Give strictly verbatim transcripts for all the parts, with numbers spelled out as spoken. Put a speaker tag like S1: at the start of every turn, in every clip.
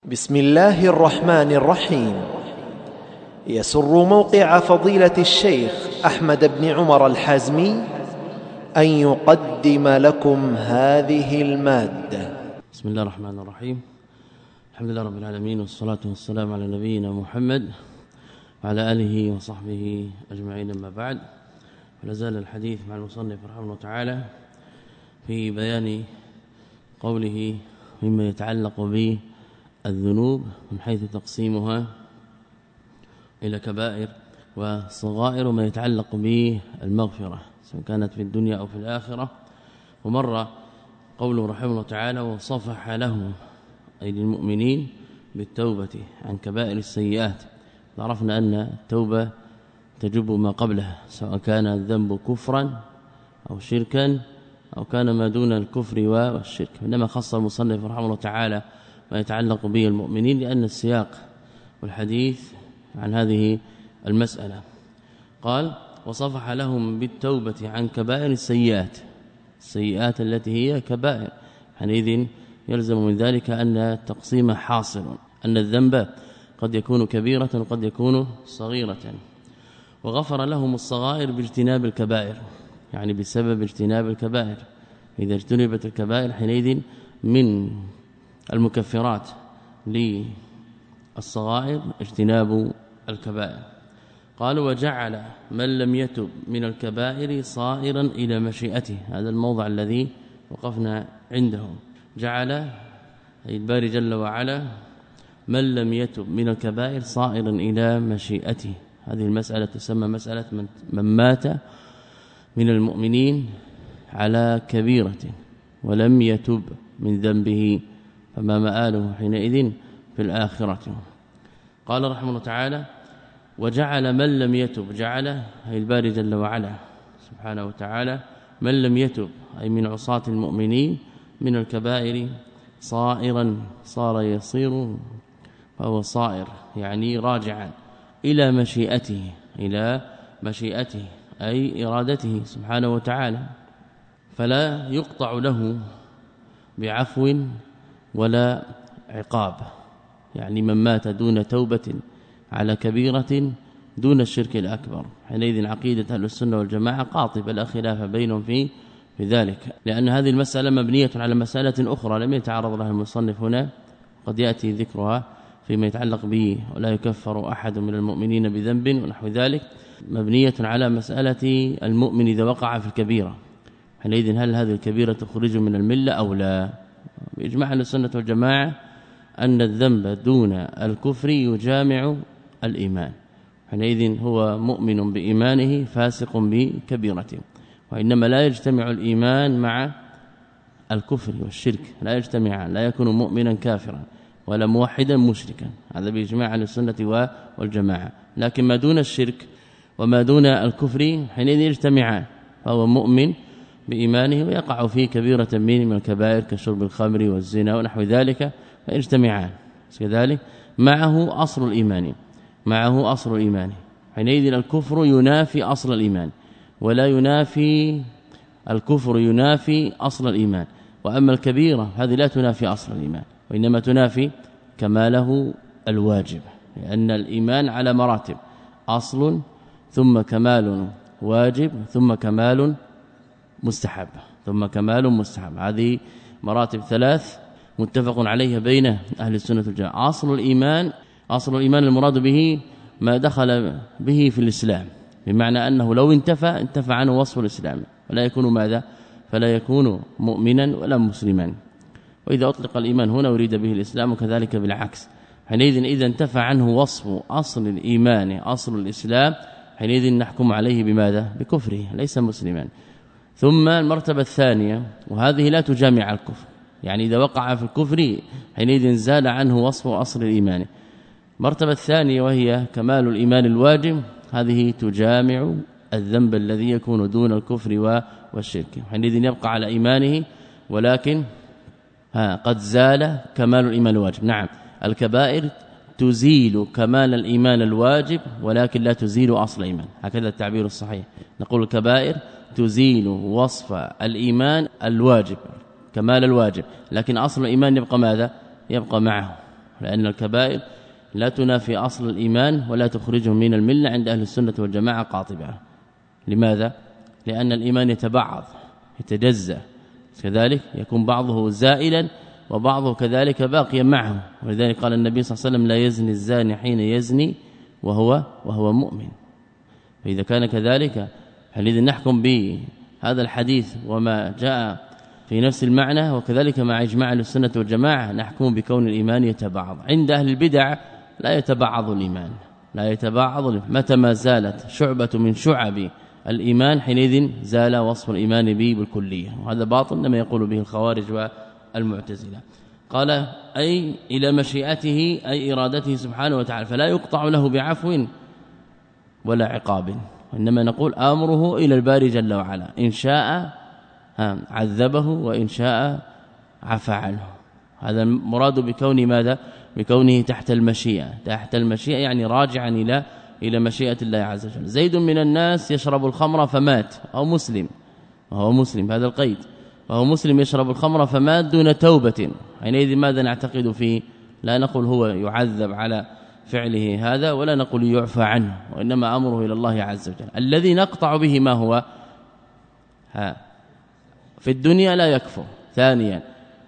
S1: بسم الله الرحمن الرحيم. يسر موقع فضيلة الشيخ أحمد بن عمر الحازمي أن يقدم لكم هذه المادة.
S2: بسم الله الرحمن الرحيم. الحمد لله رب العالمين، والصلاة والسلام على نبينا محمد وعلى آله وصحبه أجمعين، أما بعد. ولا زال الحديث مع المصنف رحمه الله تعالى في بيان قوله مما يتعلق به الذنوب من حيث تقسيمها إلى كبائر وصغائر، وما يتعلق به المغفرة سواء كانت في الدنيا أو في الآخرة. ومر قوله رحمه الله تعالى: وصفح له أي للمؤمنين بالتوبة عن كبائر السيئات. عرفنا أن التوبة تجب ما قبلها، سواء كان الذنب كفرا أو شركا أو كان ما دون الكفر والشرك، إنما خص المصنف رحمه الله تعالى ما يتعلق به المؤمنين لأن السياق والحديث عن هذه المسألة. قال: وصفح لهم بالتوبة عن كبائر السيئات، السيئات التي هي كبائر، حينئذ يلزم من ذلك أن التقسيم حاصل، أن الذنب قد يكون كبيرة وقد يكون صغيرة. وغفر لهم الصغائر باجتناب الكبائر، يعني بسبب اجتناب الكبائر. إذا اجتنبت الكبائر حينئذ من المكفرات للصغائر اجتناب الكبائر. قالوا: وجعل من لم يتب من الكبائر صائرا إلى مشيئته. هذا الموضع الذي وقفنا عنده. جعل أي الباري جل وعلا من لم يتب من الكبائر صائرا إلى مشيئته. هذه المسألة تسمى مسألة من, من مات من المؤمنين على كبيرة ولم يتب من ذنبه فما مآله حينئذ في الآخرة. قال رحمه الله تعالى: وجعل من لم يتب، جعل أي الباري جل وعلا سبحانه وتعالى من لم يتب أي من عصاة المؤمنين من الكبائر صائرا، صار يصير فهو صائر، يعني راجعا إلى مشيئته، إلى مشيئته أي إرادته سبحانه وتعالى، فلا يقطع له بعفو ولا عقاب. يعني من مات دون توبة على كبيرة دون الشرك الأكبر، حينئذ عقيدة أهل السنة والجماعة قاطبة، لا خلاف بينهم في ذلك، لأن هذه المسألة مبنية على مسألة أخرى لم يتعرض لها المصنف هنا، قد يأتي ذكرها فيما يتعلق به ولا يكفر أحد من المؤمنين بذنب ونحو ذلك، مبنية على مسألة المؤمن إذا وقع في الكبيرة، حينئذ هل هذه الكبيرة تخرج من الملة أو لا؟ بإجماع أهل السنة والجماعة أن الذنب دون الكفر يجامع الإيمان، حينئذ هو مؤمن بإيمانه فاسق بكبيرته. وإنما لا يجتمع الإيمان مع الكفر والشرك، لا يجتمعان، لا يكون مؤمنا كافرا ولا موحدا مشركا، هذا بإجماع أهل السنة والجماعة. لكن ما دون الشرك وما دون الكفر حينئذ يجتمعان، فهو مؤمن بإيمانه ويقع فيه كبيرة من الكبائر كشرب الخمر والزنا ونحو ذلك، فيجتمعان كذلك معه أصل الإيمان، معه أصل الإيمان، حينئذ الكفر ينافي أصل الإيمان، ولا ينافي الكفر ينافي أصل الإيمان. وأما الكبيرة هذه لا تنافي أصل الإيمان، وإنما تنافي كماله الواجب، لأن الإيمان على مراتب: أصل ثم كمال واجب ثم كمال مستحب ثم كمال مستحب. هذه مراتب ثلاث متفق عليها بين أهل السنة والجماعة. أصل الإيمان، أصل الإيمان المراد به ما دخل به في الإسلام، بمعنى أنه لو انتفى انتفى عنه وصف الإسلام، ولا يكون ماذا؟ فلا يكون مؤمنا ولا مسلما. وإذا أطلق الإيمان هنا أريد به الإسلام، وكذلك بالعكس، حينئذ إذا انتفى عنه وصف أصل الإيمان أصل الإسلام حينئذ نحكم عليه بماذا؟ بكفره، ليس مسلما. ثم المرتبة الثانية، وهذه لا تجامع الكفر، يعني إذا وقع في الكفر حينئذ زال عنه وصف أصل الإيمان. المرتبة الثانية وهي كمال الإيمان الواجب، هذه تجامع الذنب الذي يكون دون الكفر والشرك، حينئذ يبقى على إيمانه ولكن ها قد زال كمال الإيمان الواجب. نعم، الكبائر تزيل كمال الإيمان الواجب ولكن لا تزيل أصل الإيمان، هكذا التعبير الصحيح. نقول الكبائر تزيل وصف الإيمان الواجب، كمال الواجب، لكن أصل الإيمان يبقى ماذا؟ يبقى معه، لأن الكبائر لا تنافي أصل الإيمان ولا تخرجه من الملة عند أهل السنة والجماعة قاطبة. لماذا؟ لأن الإيمان يتبعض يتجزأ، كذلك يكون بعضه زائلا وبعضه كذلك باقيا معه، ولذلك قال النبي صلى الله عليه وسلم: لا يزني الزاني حين يزني وهو وهو مؤمن. فإذا كان كذلك حينئذ نحكم بهذا الحديث وما جاء في نفس المعنى، وكذلك مع اجماع السنة والجماعة نحكم بكون الإيمان يتبعض. عند أهل البدع لا يتبعض الإيمان، لا يتبعض. متى ما زالت شعبة من شعب الإيمان حينئذ زال وصف الإيمان به بالكلية، وهذا باطل لما يقول به الخوارج والمعتزلة. قال: أي إلى مشيئته أي إرادته سبحانه وتعالى، فلا يقطع له بعفو ولا عقاب، وإنما نقول أمره إلى الباري جل وعلا، إن شاء عذبه وإن شاء عفى عنه. هذا المراد بكون ماذا؟ بكونه تحت المشيئة. تحت المشيئة يعني راجعا إلى إلى مشيئة الله عز وجل. زيد من الناس يشرب الخمر فمات، أو مسلم، وهو مسلم هذا القيد، وهو مسلم يشرب الخمر فمات دون توبة، حينئذ ماذا نعتقد فيه؟ لا نقول هو يعذب على فعله هذا، ولا نقول يعفى عنه، وإنما أمره إلى الله عز وجل. الذي نقطع به ما هو؟ ها في الدنيا لا يكفر. ثانيا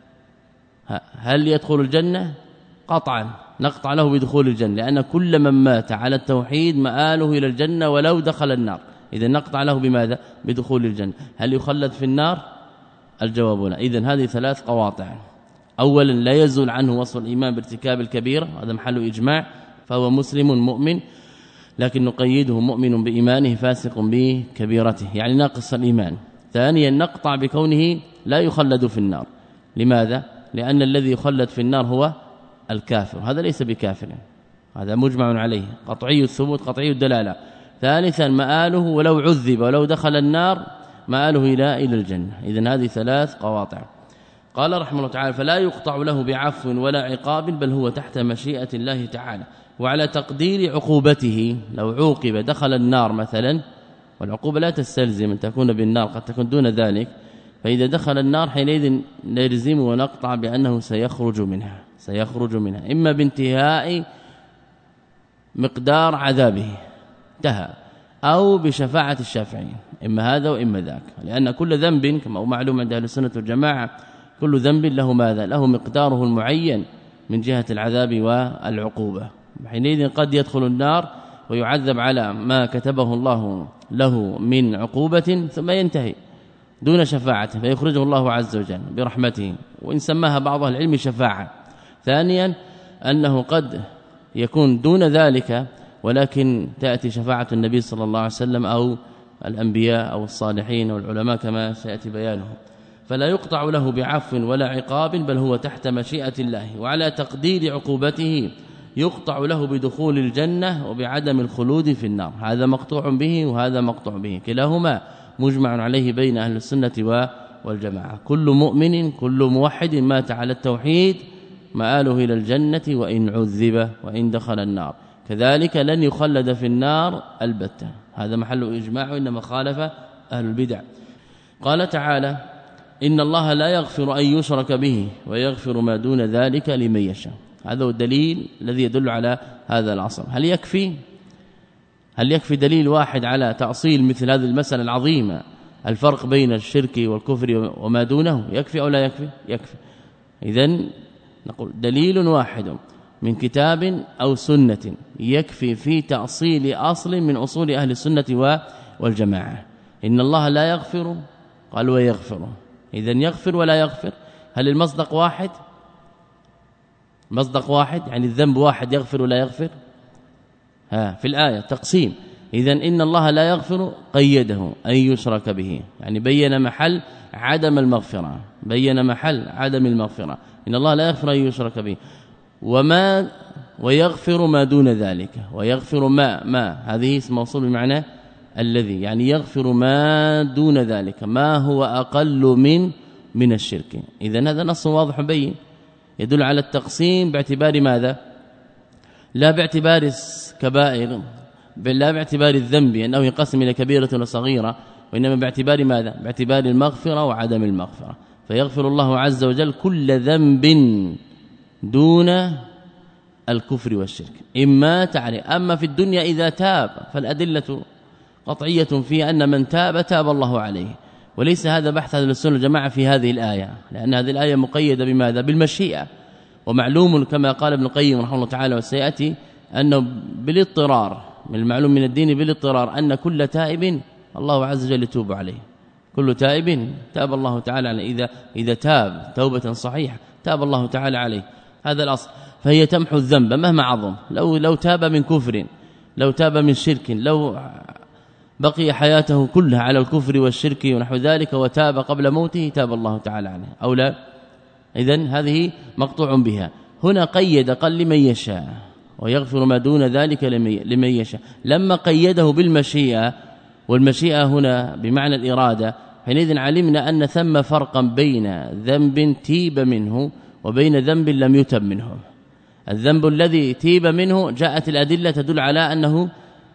S2: هل يدخل الجنة؟ قطعا نقطع له بدخول الجنة، لأن كل من مات على التوحيد مآله إلى الجنة ولو دخل النار. إذا نقطع له بماذا؟ بدخول الجنة. هل يخلد في النار؟ الجواب لا. إذن هذه ثلاث قواطع. أولا لا يزول عنه وصف الإيمان بارتكاب الكبيرة، هذا محل إجماع، فهو مسلم مؤمن، لكن نقيده مؤمن بإيمانه فاسق بكبيرته، يعني ناقص الإيمان. ثانيا نقطع بكونه لا يخلد في النار. لماذا؟ لأن الذي يخلد في النار هو الكافر، هذا ليس بكافر، هذا مجمع عليه، قطعي الثبوت قطعي الدلالة. ثالثا مآله ولو عذب ولو دخل النار مآله إلى إلى الجنة. إذن هذه ثلاث قواطع. قال رحمه الله تعالى: فلا يقطع له بعفو ولا عقاب، بل هو تحت مشيئة الله تعالى وعلى تقدير عقوبته. لو عوقب دخل النار مثلا، والعقوبة لا تستلزم أن تكون بالنار، قد تكون دون ذلك، فإذا دخل النار حينئذ نلزم ونقطع بأنه سيخرج منها سيخرج منها إما بانتهاء مقدار عذابه انتهى، أو بشفاعة الشافعين، إما هذا وإما ذاك، لأن كل ذنب كما هو معلوم عند أهل السنة والجماعة كل ذنب له ماذا؟ له مقداره المعين من جهة العذاب والعقوبة. حينئذ قد يدخل النار ويعذب على ما كتبه الله له من عقوبة ثم ينتهي دون شفاعة، فيخرجه الله عز وجل برحمته، وإن سماها بعض أهل العلم شفاعة. ثانيا أنه قد يكون دون ذلك ولكن تأتي شفاعة النبي صلى الله عليه وسلم أو الأنبياء أو الصالحين أو العلماء كما سيأتي بيانه. فلا يقطع له بعفو ولا عقاب، بل هو تحت مشيئة الله وعلى تقدير عقوبته يقطع له بدخول الجنة وبعدم الخلود في النار. هذا مقطوع به وهذا مقطوع به، كلاهما مجمع عليه بين أهل السنة والجماعة. كل مؤمن كل موحد مات على التوحيد مآله إلى الجنة وإن عذب وإن دخل النار، كذلك لن يخلد في النار البتة. هذا محل إجماع، إنما خالف أهل البدع. قال تعالى: إن الله لا يغفر أن يشرك به ويغفر ما دون ذلك لمن يشاء. هذا هو الدليل الذي يدل على هذا العصر. هل يكفي هل يكفي دليل واحد على تأصيل مثل هذه المسألة العظيمة، الفرق بين الشرك والكفر وما دونه؟ يكفي أو لا يكفي؟ يكفي. إذن نقول دليل واحد من كتاب أو سنة يكفي في تأصيل أصل من أصول أهل السنة والجماعة. إن الله لا يغفر، قال ويغفر، إذن يغفر ولا يغفر. هل المصدق واحد؟ مصدق واحد يعني الذنب واحد، يغفر ولا يغفر؟ ها في الآية تقسيم. إذن إن الله لا يغفر قيده أن يشرك به، يعني بين محل عدم المغفرة، بين محل عدم المغفرة. إن الله لا يغفر أن يشرك به، وما ويغفر ما دون ذلك، ويغفر ما ما هذه اسم موصول بمعنى الذي، يعني يغفر ما دون ذلك، ما هو أقل من من الشرك. إذن هذا نص واضح بين يدل على التقسيم باعتبار ماذا؟ لا باعتبار الكبائر، بل لا باعتبار الذنب أنه ينقسم إلى كبيرة وصغيرة، وإنما باعتبار ماذا؟ باعتبار المغفرة وعدم المغفرة. فيغفر الله عز وجل كل ذنب دون الكفر والشرك إن مات عليه. أما في الدنيا إذا تاب فالأدلة قطعية في أن من تاب تاب الله عليه، وليس هذا بحث أهل السنة والجماعة في هذه الآية، لأن هذه الآية مقيدة بماذا؟ بالمشيئة. ومعلوم كما قال ابن القيم رحمه الله تعالى وسيأتي أنه بالاضطرار، من المعلوم من الدين بالاضطرار أن كل تائب الله عز وجل يتوب عليه، كل تائب تاب الله تعالى عليه، إذا إذا تاب توبة صحيحة تاب الله تعالى عليه، هذا الأصل. فهي تمحو الذنب مهما عظم، لو لو تاب من كفر، لو تاب من شرك، لو بقي حياته كلها على الكفر والشرك ونحو ذلك وتاب قبل موته تاب الله تعالى عليه أو لا. إذن هذه مقطوع بها. هنا قيد قال لمن يشاء ويغفر ما دون ذلك لمن يشاء، لما قيده بالمشيئة، والمشيئة هنا بمعنى الإرادة، حينئذ علمنا أن ثم فرقا بين ذنب تيب منه وبين ذنب لم يتب منه. الذنب الذي تيب منه جاءت الأدلة تدل على أنه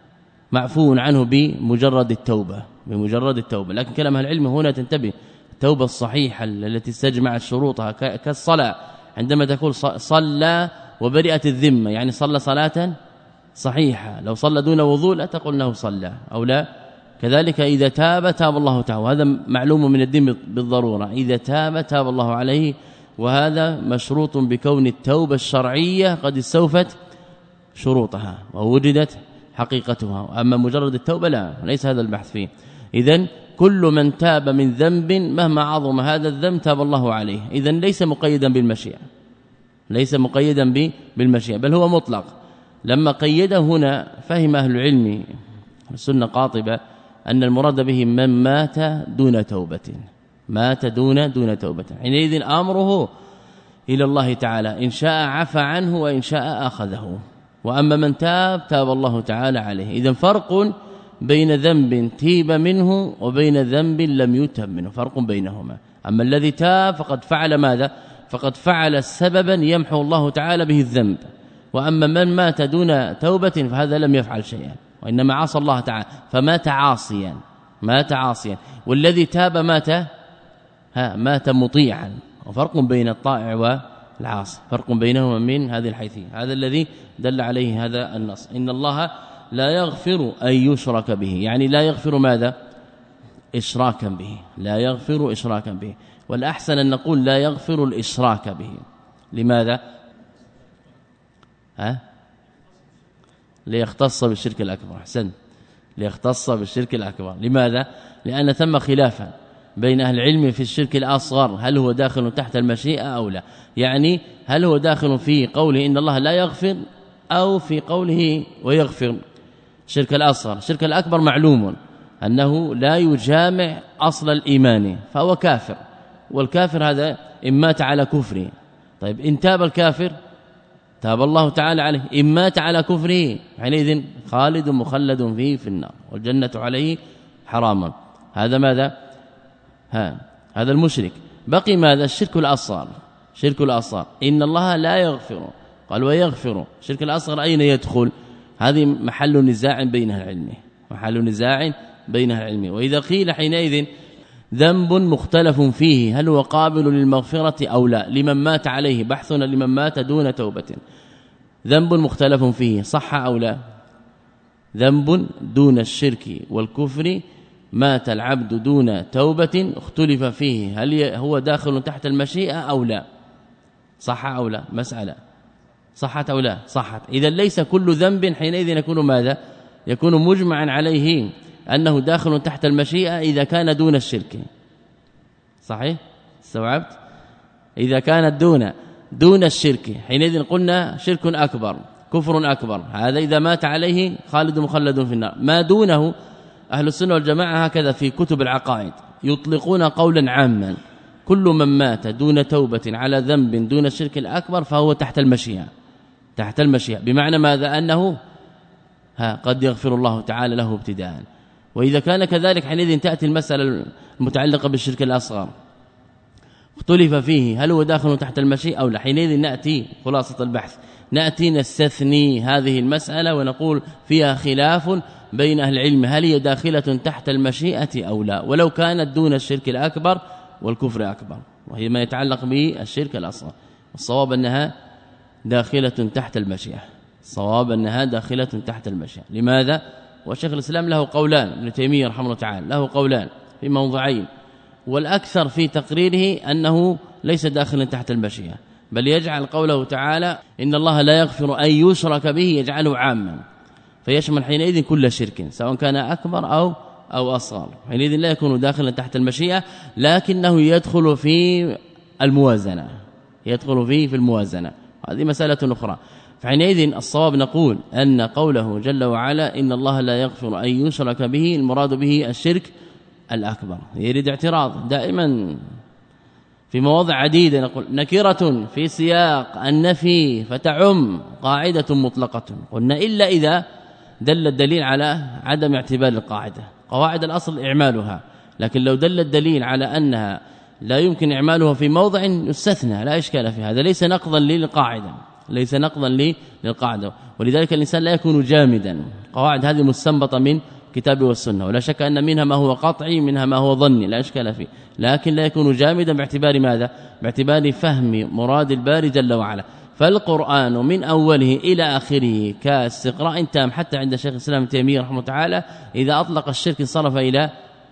S2: معفو عنه بمجرد التوبة، بمجرد التوبة. لكن كلام العلم هنا تنتبه، التوبة الصحيحة التي استجمعت شروطها كالصلاة، عندما تقول صلى وبرئت الذمة يعني صلى صلاة صحيحة، لو صلى دون وضوء لا تقول انه صلى أو لا. كذلك إذا تاب تاب الله تعالى، وهذا معلوم من الدين بالضرورة، إذا تاب تاب الله عليه، وهذا مشروط بكون التوبة الشرعية قد استوفت شروطها ووجدت حقيقتها. أما مجرد التوبة لا، ليس هذا البحث فيه. إذن كل من تاب من ذنب مهما عظم هذا الذنب تاب الله عليه. إذن ليس مقيدا بالمشيئة، ليس مقيدا بالمشيئة، بل هو مطلق. لما قيده هنا فهم أهل العلم السنة قاطبة أن المراد به من مات دون توبة، مات دون دون توبة، حينئذ أمره إلى الله تعالى، إن شاء عفى عنه وإن شاء أخذه. وأما من تاب تاب الله تعالى عليه. إذن فرق بين ذنب تيب منه وبين ذنب لم يتب منه، فرق بينهما. أما الذي تاب فقد فعل ماذا؟ فقد فعل سببا يمحو الله تعالى به الذنب. وأما من مات دون توبة فهذا لم يفعل شيئا، وإنما عصى الله تعالى فمات عاصيا، مات عاصيا. والذي تاب مات ها مات مطيعا. وفرق بين الطائع والعاصي، فرق بينهما من هذه الحيثية. هذا الذي دل عليه هذا النص، إن الله لا يغفر أن يشرك به، يعني لا يغفر ماذا؟ إشراكا به، لا يغفر إشراكا به. والأحسن أن نقول لا يغفر الإشراك به. لماذا؟ ها؟ ليختص بالشرك الأكبر. أحسن، ليختص بالشرك الأكبر. لماذا؟ لأن ثم خلافا بين أهل العلم في الشرك الأصغر، هل هو داخل تحت المشيئة أو لا؟ يعني هل هو داخل في قوله إن الله لا يغفر، أو في قوله ويغفر؟ الشرك الأصغر. الشرك الأكبر معلوم أنه لا يجامع أصل الإيمان فهو كافر، والكافر هذا إن مات على كفره. طيب إن تاب الكافر تاب الله تعالى عليه، إن مات على كفره حينئذ خالد مخلد فيه في النار والجنة عليه حراما. هذا ماذا؟ ها هذا المشرك. بقي ماذا؟ الشرك الأصغر. شرك الأصغر إن الله لا يغفر، قال ويغفر. الشرك الأصغر أين يدخل؟ هذه محل نزاع بين العلم، محل نزاع بين العلم. وإذا قيل حينئذ ذنب مختلف فيه هل هو قابل للمغفرة أو لا، لمن مات عليه، بحثنا لمن مات دون توبة، ذنب مختلف فيه صح أو لا؟ ذنب دون الشرك والكفر مات العبد دون توبة اختلف فيه هل هو داخل تحت المشيئة أو لا، صح أو لا؟ مسألة صحت أو لا؟ صحت. إذا ليس كل ذنب حينئذ يكون ماذا؟ يكون مجمعا عليه أنه داخل تحت المشيئة إذا كان دون الشرك. صحيح؟ استوعبت؟ إذا كانت دون دون الشرك حينئذ قلنا شرك أكبر، كفر أكبر، هذا إذا مات عليه خالد مخلد في النار. ما دونه أهل السنة والجماعة هكذا في كتب العقائد يطلقون قولا عاما، كل من مات دون توبة على ذنب دون الشرك الأكبر فهو تحت المشيئة، تحت المشيئة. بمعنى ماذا؟ أنه ها قد يغفر الله تعالى له ابتداء. وإذا كان كذلك حينئذ تأتي المسألة المتعلقة بالشرك الأصغر اختلف فيه هل هو داخل تحت المشيئة أو لا. حينئذ نأتي خلاصة البحث، نأتي نستثني هذه المسألة ونقول فيها خلاف بين أهل العلم هل هي داخلة تحت المشيئة أو لا، ولو كانت دون الشرك الأكبر والكفر أكبر، وهي ما يتعلق بالشرك الأصغر. والصواب أنها داخلة تحت المشيئة. صواب أنها داخلة تحت المشيئة. لماذا؟ وشيخ الإسلام له قولان، ابن تيمية رحمه الله تعالى له قولان في موضعين، والأكثر في تقريره أنه ليس داخلا تحت المشيئة، بل يجعل قوله تعالى إن الله لا يغفر أن يشرك به يجعله عاما، فيشمل حينئذ كل شرك سواء كان أكبر أو أو أصغر، حينئذ لا يكون داخلا تحت المشيئة، لكنه يدخل في الموازنة، يدخل فيه في الموازنة، هذه مسألة أخرى. فحينئذ الصواب نقول أن قوله جل وعلا إن الله لا يغفر أن يشرك به المراد به الشرك الأكبر. يريد اعتراض دائما في مواضع عديدة، نقول نكرة في سياق النفي فتعم قاعدة مطلقة، قلنا إلا إذا دل الدليل على عدم اعتبار القاعدة. قواعد الأصل إعمالها، لكن لو دل الدليل على أنها لا يمكن إعمالها في موضع يستثنى لا إشكال في هذا، ليس نقضا للقاعدة، ليس نقضا للقاعدة. ولذلك الإنسان لا يكون جامدا. قواعد هذه مستنبطة من كتاب والسنة، ولا شك أن منها ما هو قطعي منها ما هو ظني لا إشكال فيه، لكن لا يكون جامدا باعتبار ماذا؟ باعتبار فهم مراد الباري جل وعلا. فالقرآن من أوله إلى آخره كاستقراء تام، حتى عند شيخ الإسلام ابن تيمية رحمه الله تعالى إذا أطلق الشرك انصرف إلى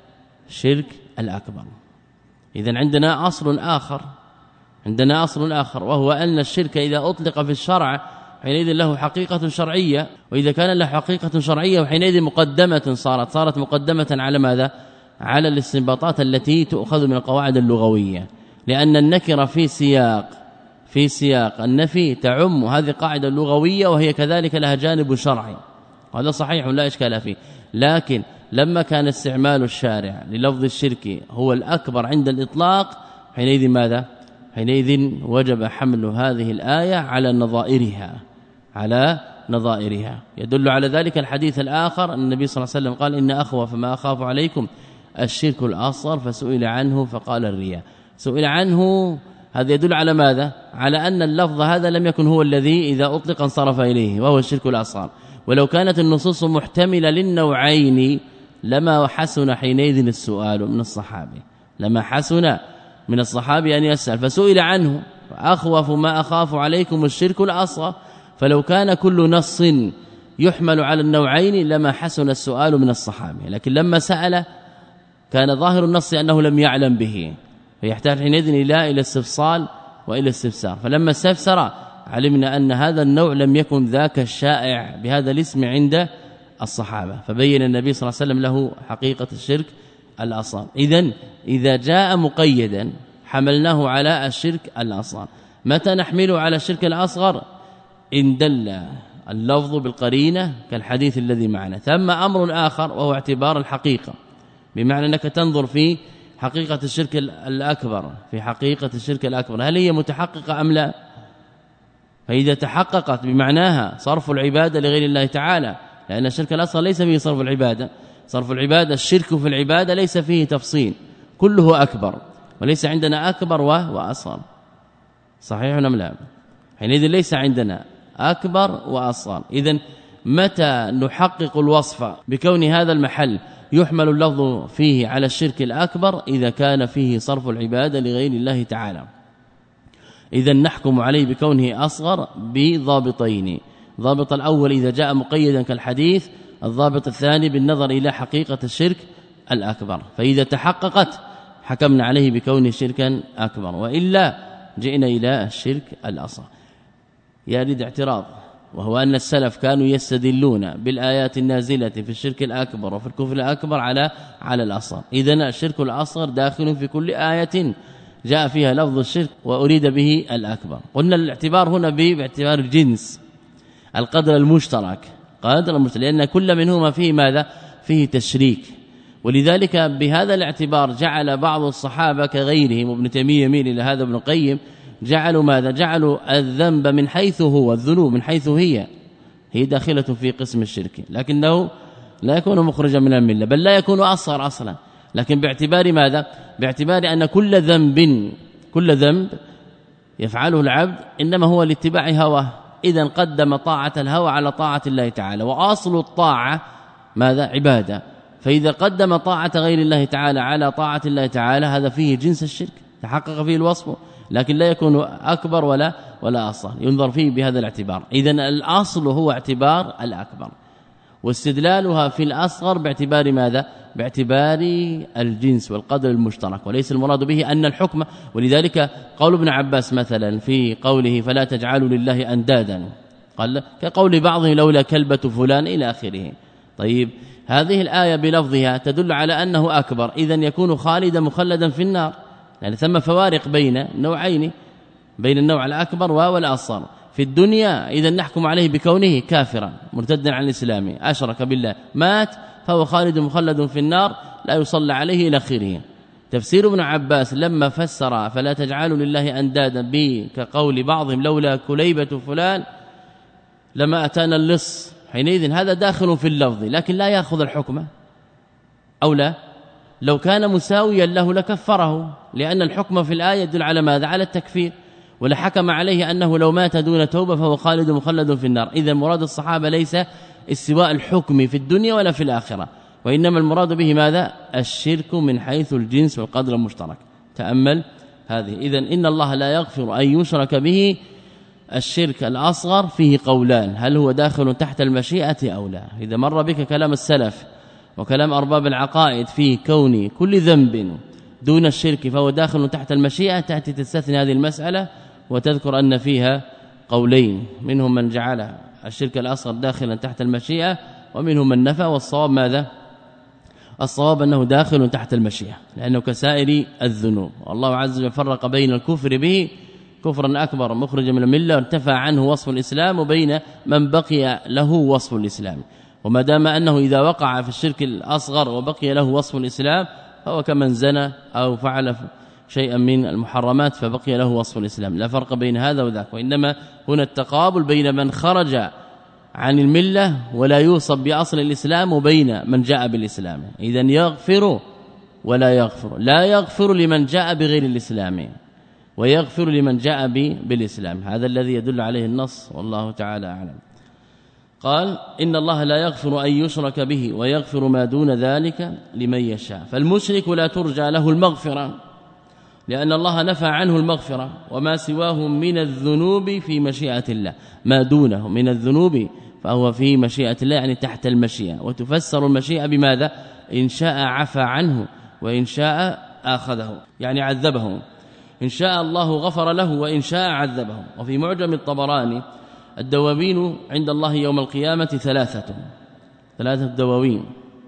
S2: شرك الأكبر. إذن عندنا أصل آخر، عندنا أصل آخر وهو أن الشرك إذا أطلق في الشرع حينئذ له حقيقة شرعية، وإذا كان له حقيقة شرعية وحينئذ مقدمة صارت صارت مقدمة على ماذا؟ على الاستنباطات التي تؤخذ من القواعد اللغوية، لأن النكرة في سياق في سياق النفي تعم، هذه قاعدة لغوية وهي كذلك لها جانب شرعي، هذا صحيح لا إشكال فيه. لكن لما كان استعمال الشارع للفظ الشرك هو الأكبر عند الإطلاق حينئذ ماذا؟ حينئذ وجب حمل هذه الآية على نظائرها، على نظائرها. يدل على ذلك الحديث الآخر أن النبي صلى الله عليه وسلم قال إن أخوف ما أخاف عليكم الشرك الأصغر، فسئل عنه فقال الرياء. سئل عنه، هذا يدل على ماذا؟ على أن اللفظ هذا لم يكن هو الذي إذا أطلق انصرف إليه وهو الشرك الأصغر، ولو كانت النصوص محتملة للنوعين لما حسن حينئذ السؤال من الصحابي، لما حسن من الصحابي أن يسأل، فسئل عنه أخوف ما أخاف عليكم الشرك الأصغر، فلو كان كل نص يحمل على النوعين لما حسن السؤال من الصحابي، لكن لما سأل كان ظاهر النص أنه لم يعلم به، فيحتاج حينئذ إلى إلى استفصال وإلى استفسار. فلما استفسر علمنا أن هذا النوع لم يكن ذاك الشائع بهذا الاسم عند الصحابة، فبين النبي صلى الله عليه وسلم له حقيقة الشرك الأصغر. إذن إذا جاء مقيدا حملناه على الشرك الأصغر. متى نحمله على الشرك الأصغر؟ إن دل اللفظ بالقرينة كالحديث الذي معنا. ثم أمر آخر وهو اعتبار الحقيقة، بمعنى أنك تنظر في حقيقة الشرك الأكبر، في حقيقة الشرك الأكبر هل هي متحققة أم لا؟ فإذا تحققت بمعناها صرف العبادة لغير الله تعالى، لأن الشرك الأصغر ليس فيه صرف العبادة، صرف العبادة الشرك في العبادة ليس فيه تفصيل، كله أكبر، وليس عندنا أكبر وأصغر، صحيح أم لا؟ حينئذ ليس عندنا أكبر وأصغر. إذن متى نحقق الوصف بكون هذا المحل يحمل اللفظ فيه على الشرك الأكبر؟ إذا كان فيه صرف العبادة لغير الله تعالى. إذن نحكم عليه بكونه أصغر بضابطين، ضابط الأول إذا جاء مقيدا كالحديث، الضابط الثاني بالنظر إلى حقيقة الشرك الأكبر، فإذا تحققت حكمنا عليه بكونه شركا أكبر، وإلا جئنا إلى الشرك الأصغر. يريد اعتراض، وهو أن السلف كانوا يستدلون بالآيات النازلة في الشرك الأكبر وفي الكفر الأكبر على على الأصغر. إذن الشرك الأصغر داخل في كل آية جاء فيها لفظ الشرك وأريد به الأكبر. قلنا الاعتبار هنا باعتبار الجنس، القدر المشترك، قدر المشترك، لأن كل منهما فيه ماذا؟ فيه تشريك. ولذلك بهذا الاعتبار جعل بعض الصحابة كغيرهم، وابن تيمية يميل إلى هذا ابن القيم، جعلوا ماذا؟ جعلوا الذنب من حيث هو، الذنوب من حيث هي هي داخلة في قسم الشرك، لكنه لا يكون مخرجا من الملة، بل لا يكون أصغر أصلا، لكن باعتبار ماذا؟ باعتبار أن كل ذنب كل ذنب يفعله العبد إنما هو لاتباع هواه، إذن قدم طاعة الهوى على طاعة الله تعالى، وأصل الطاعة ماذا؟ عبادة. فإذا قدم طاعة غير الله تعالى على طاعة الله تعالى هذا فيه جنس الشرك، تحقق فيه الوصف. لكن لا يكون أكبر ولا ولا أصغر، ينظر فيه بهذا الاعتبار. إذن الأصل هو اعتبار الأكبر، واستدلالها في الأصغر باعتبار ماذا؟ باعتبار الجنس والقدر المشترك، وليس المراد به أن الحكم. ولذلك قول ابن عباس مثلا في قوله فلا تجعلوا لله أندادا، قال كقول بعضهم لولا كلبة فلان إلى آخره. طيب هذه الآية بلفظها تدل على أنه أكبر، إذن يكون خالدا مخلدا في النار، يعني ثم فوارق بين نوعين، بين النوع الأكبر والأصغر. في الدنيا إذا نحكم عليه بكونه كافرا مرتدا عن الإسلام أشرك بالله مات فهو خالد مخلد في النار لا يصلى عليه إلى آخره. تفسير ابن عباس لما فسر فلا تجعلوا لله أندادا به كقول بعضهم لولا كليبة فلان لما أتانا اللص، حينئذ هذا داخل في اللفظ لكن لا يأخذ الحكم أو لا، لو كان مساويا له لكفره، لأن الحكم في الآية يدل على ماذا؟ على التكفير، ولحكم عليه أنه لو مات دون توبة فهو خالد مخلد في النار. إذا مراد الصحابة ليس استواء الحكم في الدنيا ولا في الآخرة، وإنما المراد به ماذا؟ الشرك من حيث الجنس والقدر المشترك. تأمل هذه. إذن إن الله لا يغفر أن يشرك به، الشرك الأصغر فيه قولان، هل هو داخل تحت المشيئة أو لا؟ إذا مر بك كلام السلف وكلام أرباب العقائد في كون كل ذنب دون الشرك فهو داخل تحت المشيئة، تأتي تستثني هذه المسألة وتذكر أن فيها قولين، منهم من جعل الشرك الأصغر داخلا تحت المشيئة ومنهم من نفى، والصواب ماذا؟ الصواب أنه داخل تحت المشيئة لأنه كسائر الذنوب. والله عز وجل فرق بين الكفر به كفرا أكبر مخرج من الملة وارتفع عنه وصف الإسلام، وبين من بقي له وصف الإسلام. وما دام أنه إذا وقع في الشرك الأصغر وبقي له وصف الإسلام فهو كمن زنى أو فعل شيئا من المحرمات فبقي له وصف الإسلام، لا فرق بين هذا وذاك. وإنما هنا التقابل بين من خرج عن الملة ولا يوصف بأصل الإسلام وبين من جاء بالإسلام. إذن يغفر ولا يغفر، لا يغفر لمن جاء بغير الإسلام ويغفر لمن جاء بالإسلام، هذا الذي يدل عليه النص والله تعالى أعلم. قال إن الله لا يغفر أن يشرك به ويغفر ما دون ذلك لمن يشاء. فالمشرك لا ترجى له المغفرة لأن الله نفى عنه المغفرة، وما سواه من الذنوب في مشيئة الله، ما دونه من الذنوب فهو في مشيئة الله يعني تحت المشيئة. وتفسر المشيئة بماذا؟ إن شاء عفى عنه وإن شاء آخذه، يعني عذبه، إن شاء الله غفر له وإن شاء عذبه. وفي معجم الطبراني الدواوين عند الله يوم القيامة ثلاثة ثلاثة دواوين،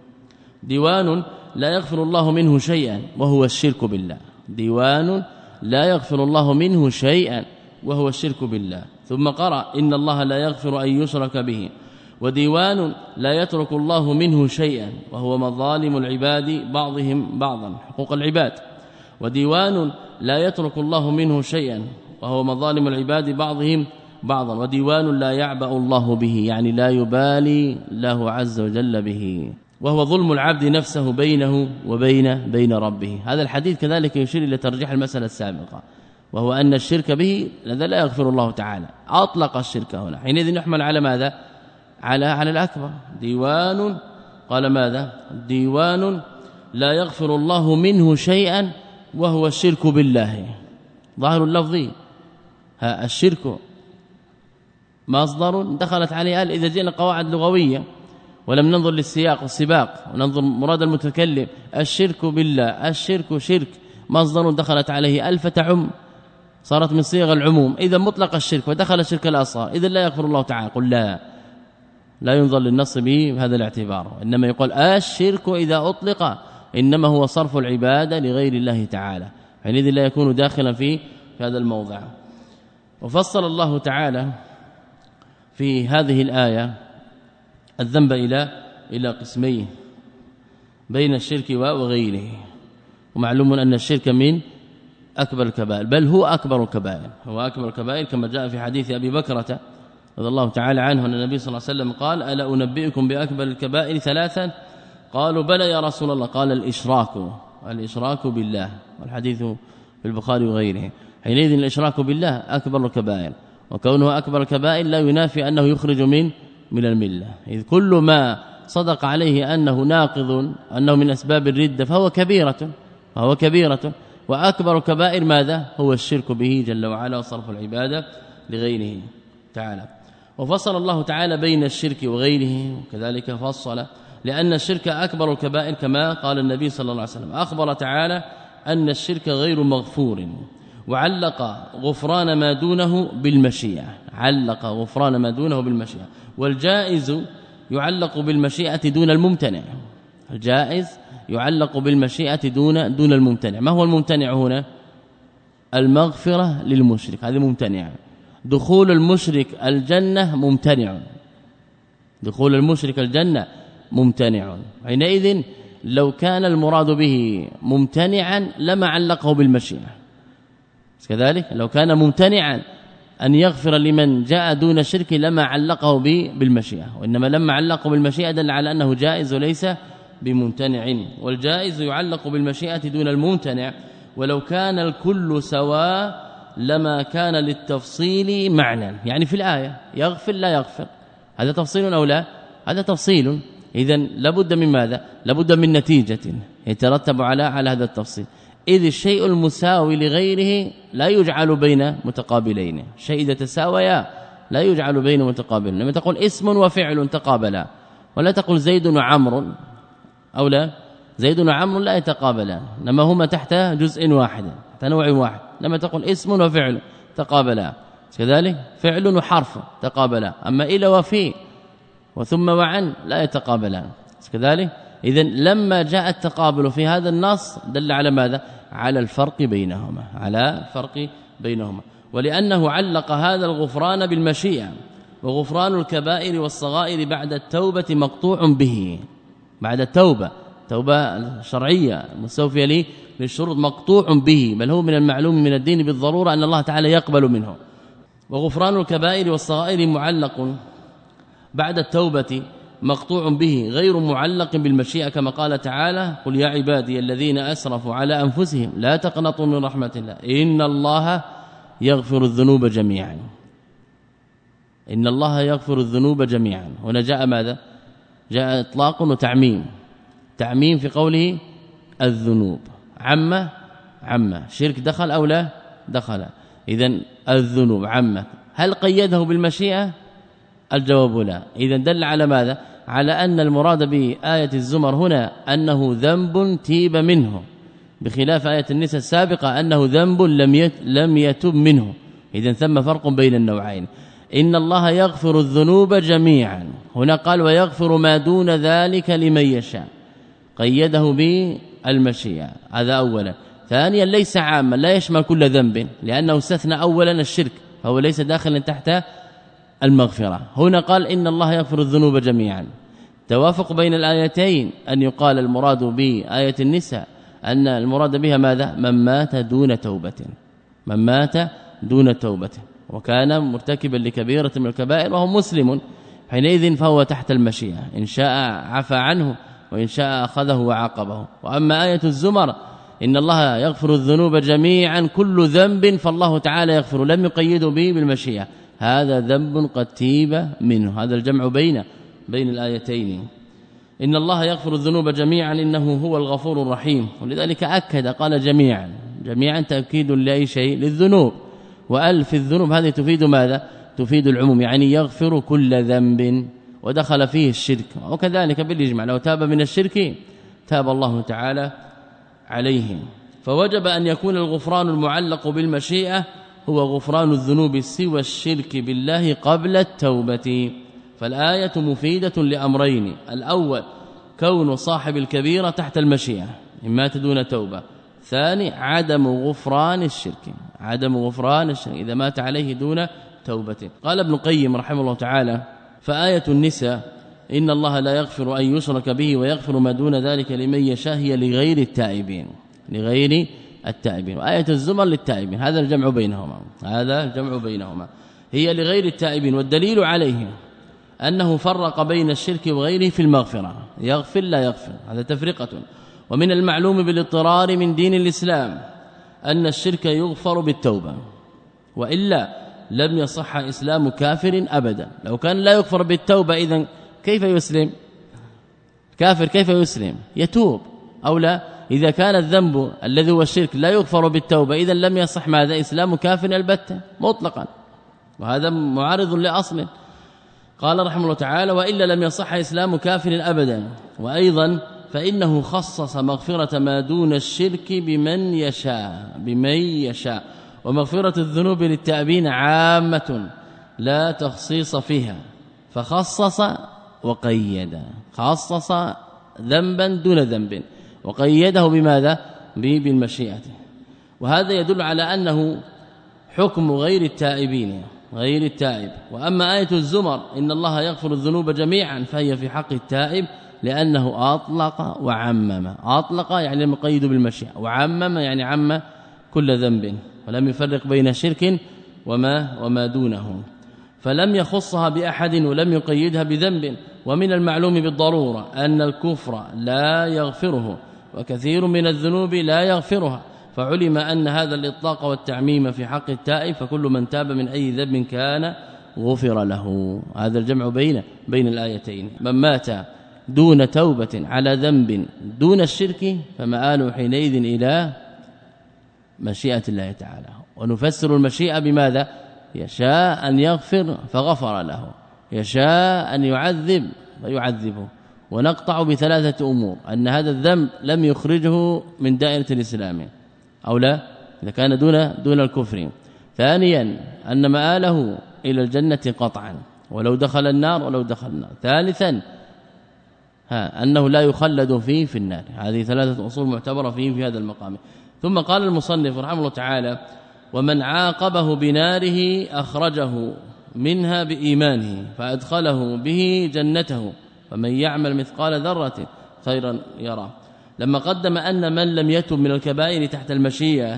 S2: ديوان لا يغفر الله منه شيئا وهو الشرك بالله، ديوان لا يغفر الله منه شيئا وهو الشرك بالله، ثم قرأ إن الله لا يغفر أن يشرك به، وديوان لا يترك الله منه شيئا وهو مظالم العباد بعضهم بعضا حقوق العباد، وديوان لا يترك الله منه شيئا وهو مظالم العباد بعضهم بعضا، وديوان لا يعبأ الله به يعني لا يبالي له عز وجل به، وهو ظلم العبد نفسه بينه وبين بين ربه. هذا الحديث كذلك يشير إلى ترجيح المسألة السابقة، وهو أن الشرك به الذي لا يغفر الله تعالى، أطلق الشرك هنا، حينئذ نحمل على ماذا؟ على على الأكبر. ديوان قال ماذا؟ ديوان لا يغفر الله منه شيئا وهو الشرك بالله، ظاهر اللفظ ها الشرك مصدر دخلت عليه آل. إذا جئنا قواعد لغوية ولم ننظر للسياق والسباق وننظر مراد المتكلم، الشرك بالله، الشرك شرك مصدر دخلت عليه ألف تعم، صارت من صيغ العموم. إذا مطلق الشرك ودخل الشرك الأصغر إذا لا يغفر الله تعالى. قل لا لا ينظر للنص به بهذا الاعتبار، إنما يقول الشرك إذا أطلق إنما هو صرف العبادة لغير الله تعالى، حينئذ لا يكون داخلا في هذا الموضع. وفصل الله تعالى في هذه الآية الذنب إلى إلى قسمين بين الشرك وغيره، ومعلوم أن الشرك من أكبر الكبائر، بل هو أكبر الكبائر، هو أكبر الكبائر كما جاء في حديث أبي بكرة رضي الله تعالى عنه أن النبي صلى الله عليه وسلم قال ألا أنبئكم بأكبر الكبائر ثلاثا؟ قالوا بلى يا رسول الله، قال الإشراك الإشراك بالله، والحديث في البخاري وغيره. حينئذ الإشراك بالله أكبر الكبائر، وكونه أكبر الكبائر لا ينافي أنه يخرج من من الملة، إذ كل ما صدق عليه أنه ناقض أنه من أسباب الردة فهو كبيرة فهو كبيرة وأكبر كبائر ماذا؟ هو الشرك به جل وعلا وصرف العبادة لغيره تعالى. وفصل الله تعالى بين الشرك وغيره، وكذلك فصل لأن الشرك أكبر الكبائر كما قال النبي صلى الله عليه وسلم. أخبر تعالى أن الشرك غير مغفور، وعلق غفران ما دونه بالمشيئة، علق غفران ما دونه بالمشيئة. والجائز يعلق بالمشيئة دون الممتنع، الجائز يعلق بالمشيئة دون دون الممتنع. ما هو الممتنع هنا؟ المغفرة للمشرك، هذا ممتنع. دخول المشرك الجنة ممتنع، دخول المشرك الجنة ممتنع. حينئذ لو كان المراد به ممتنعا لما علقه بالمشيئة، كذلك لو كان ممتنعا أن يغفر لمن جاء دون الشرك لما علقه بالمشيئة، وإنما لما علقه بالمشيئة دل على أنه جائز وليس بممتنع. والجائز يعلق بالمشيئة دون الممتنع. ولو كان الكل سواء لما كان للتفصيل معنى، يعني في الآية يغفر لا يغفر، هذا تفصيل أو لا؟ هذا تفصيل. إذن لابد من ماذا؟ لابد من نتيجة يترتب على على هذا التفصيل. إذ الشيء المساوي لغيره لا يجعل بين متقابلين، الشيء إذا تساويا لا يجعل بين متقابلين. لما تقول اسم وفعل تقابلا، ولا تقول زيد وعمر أو لا، زيد وعمر لا يتقابلان، لما هما تحت جزء واحد تحت نوع واحد. لما تقول اسم وفعل تقابلا، كذلك فعل وحرف تقابلا. أما إلى وفي وثم وعن لا يتقابلان، كذلك. إذن لما جاء التقابل في هذا النص دل على ماذا؟ على الفرق بينهما، على الفرق بينهما. ولأنه علق هذا الغفران بالمشيئة، وغفران الكبائر والصغائر بعد التوبة مقطوع به، بعد التوبة توبة شرعية مستوفية لي للشروط مقطوع به، بل هو من المعلوم من الدين بالضرورة أن الله تعالى يقبل منه. وغفران الكبائر والصغائر معلق بعد التوبة مقطوع به غير معلق بالمشيئة، كما قال تعالى: قل يا عبادي الذين أسرفوا على أنفسهم لا تقنطوا من رحمة الله إن الله يغفر الذنوب جميعا، إن الله يغفر الذنوب جميعا. هنا جاء ماذا؟ جاء إطلاق وتعميم، تعميم في قوله الذنوب، عم عم شرك دخل أو لا دخل، إذن الذنوب عم. هل قيده بالمشيئة؟ الجواب لا. إذن دل على ماذا؟ على أن المراد بآية الزمر هنا أنه ذنب تيب منه، بخلاف آية النساء السابقة أنه ذنب لم لم يتب منه. إذن ثم فرق بين النوعين. إن الله يغفر الذنوب جميعا، هنا قال ويغفر ما دون ذلك لمن يشاء، قيده بالمشيئة، هذا أولا. ثانيا ليس عاما، لا يشمل كل ذنب، لأنه استثنى أولا الشرك فهو ليس داخلا تحت المغفرة. هنا قال إن الله يغفر الذنوب جميعا. توافق بين الآيتين أن يقال المراد بآية النساء أن المراد بها ماذا؟ من مات دون توبة، من مات دون توبة وكان مرتكبا لكبيرة من الكبائر وهو مسلم، حينئذ فهو تحت المشيئة، إن شاء عفى عنه وإن شاء أخذه وعاقبه. وأما آية الزمر إن الله يغفر الذنوب جميعا كل ذنب، فالله تعالى يغفر، لم يقيده به بالمشيئة، هذا ذنب قد تيب منه. هذا الجمع بين بين الآيتين. إن الله يغفر الذنوب جميعا إنه هو الغفور الرحيم، ولذلك أكد قال جميعا، جميعا تأكيد لأي شيء للذنوب، وألف الذنوب هذه تفيد ماذا؟ تفيد العموم، يعني يغفر كل ذنب ودخل فيه الشرك. وكذلك بالإجماع لو تاب من الشرك تاب الله تعالى عليه. فوجب أن يكون الغفران المعلق بالمشيئة هو غفران الذنوب سوى الشرك بالله قبل التوبة. فالآية مفيدة لأمرين: الأول كون صاحب الكبيرة تحت المشيئة إما دون توبة، ثاني عدم غفران الشرك، عدم غفران الشرك إذا مات عليه دون توبة. قال ابن القيم رحمه الله تعالى: فآية النساء إن الله لا يغفر أن يشرك به ويغفر ما دون ذلك لمن يشاء هي لغير التائبين، لغير التائبين. وآية الزمر للتائبين، هذا الجمع بينهما، هذا الجمع بينهما، هي لغير التائبين. والدليل عليه أنه فرق بين الشرك وغيره في المغفرة، يغفر لا يغفر، هذا تفرقة. ومن المعلوم بالاضطرار من دين الإسلام أن الشرك يغفر بالتوبة، وإلا لم يصح إسلام كافر أبدا. لو كان لا يغفر بالتوبة إذن كيف يسلم؟ كافر كيف يسلم؟ يتوب أو لا؟ إذا كان الذنب الذي هو الشرك لا يغفر بالتوبة إذا لم يصح ماذا إسلام كافر البتة مطلقا، وهذا معارض لأصل. قال رحمه الله تعالى: وإلا لم يصح إسلام كافر أبدا. وأيضا فإنه خصص مغفرة ما دون الشرك بمن يشاء بمن يشاء ومغفرة الذنوب للتائبين عامة لا تخصيص فيها، فخصص وقيد، خصص ذنبا دون ذنب وقيده بماذا؟ بالمشيئة. وهذا يدل على أنه حكم غير التائبين غير التائب. وأما آية الزمر إن الله يغفر الذنوب جميعا فهي في حق التائب لأنه أطلق وعمم. أطلق يعني مقيد بالمشيئة، وعمم يعني عم كل ذنب ولم يفرق بين شرك وما وما دونه، فلم يخصها بأحد ولم يقيدها بذنب. ومن المعلوم بالضرورة أن الكفر لا يغفره وكثير من الذنوب لا يغفرها، فعلم أن هذا الإطلاق والتعميم في حق التائب، فكل من تاب من أي ذنب كان غفر له. هذا الجمع بين بين الآيتين. من مات دون توبة على ذنب دون الشرك فمآله حينئذ إلى مشيئة الله تعالى. ونفسر المشيئة بماذا؟ يشاء أن يغفر فغفر له، يشاء أن يعذب فيعذبه. ونقطع بثلاثة أمور: أن هذا الذنب لم يخرجه من دائرة الإسلام أو لا إذا كان دون دون الكفر. ثانيا أن مآله إلى الجنة قطعا ولو دخل النار ولو دخل النار. ثالثا ها أنه لا يخلد فيه في النار. هذه ثلاثة أصول معتبرة فيه في هذا المقام. ثم قال المصنف رحمه الله تعالى: ومن عاقبه بناره أخرجه منها بإيمانه فأدخله به جنته فمن يعمل مثقال ذرة خيرا يرى. لما قدم أن من لم يتب من الكبائر تحت المشيئة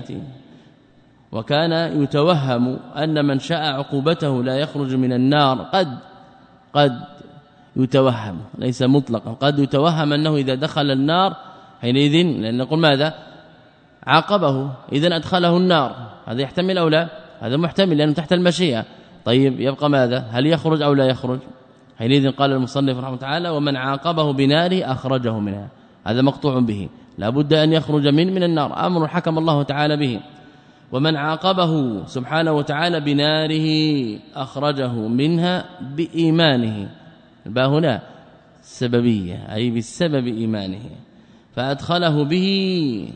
S2: وكان يتوهم أن من شاء عقوبته لا يخرج من النار، قد قد يتوهم ليس مطلقا، قد يتوهم أنه إذا دخل النار حينئذ، لأن نقول ماذا؟ عاقبه إذن أدخله النار، هذا يحتمل أو لا؟ هذا محتمل لأنه تحت المشيئة. طيب يبقى ماذا؟ هل يخرج أو لا يخرج؟ حينئذ قال المصنف رحمه الله تعالى: ومن عاقبه بناره أخرجه منها. هذا مقطوع به، لا بد أن يخرج من من النار، أمر حكم الله تعالى به. ومن عاقبه سبحانه وتعالى بناره أخرجه منها بإيمانه. الباء هنا سببية أي بسبب إيمانه، فأدخله به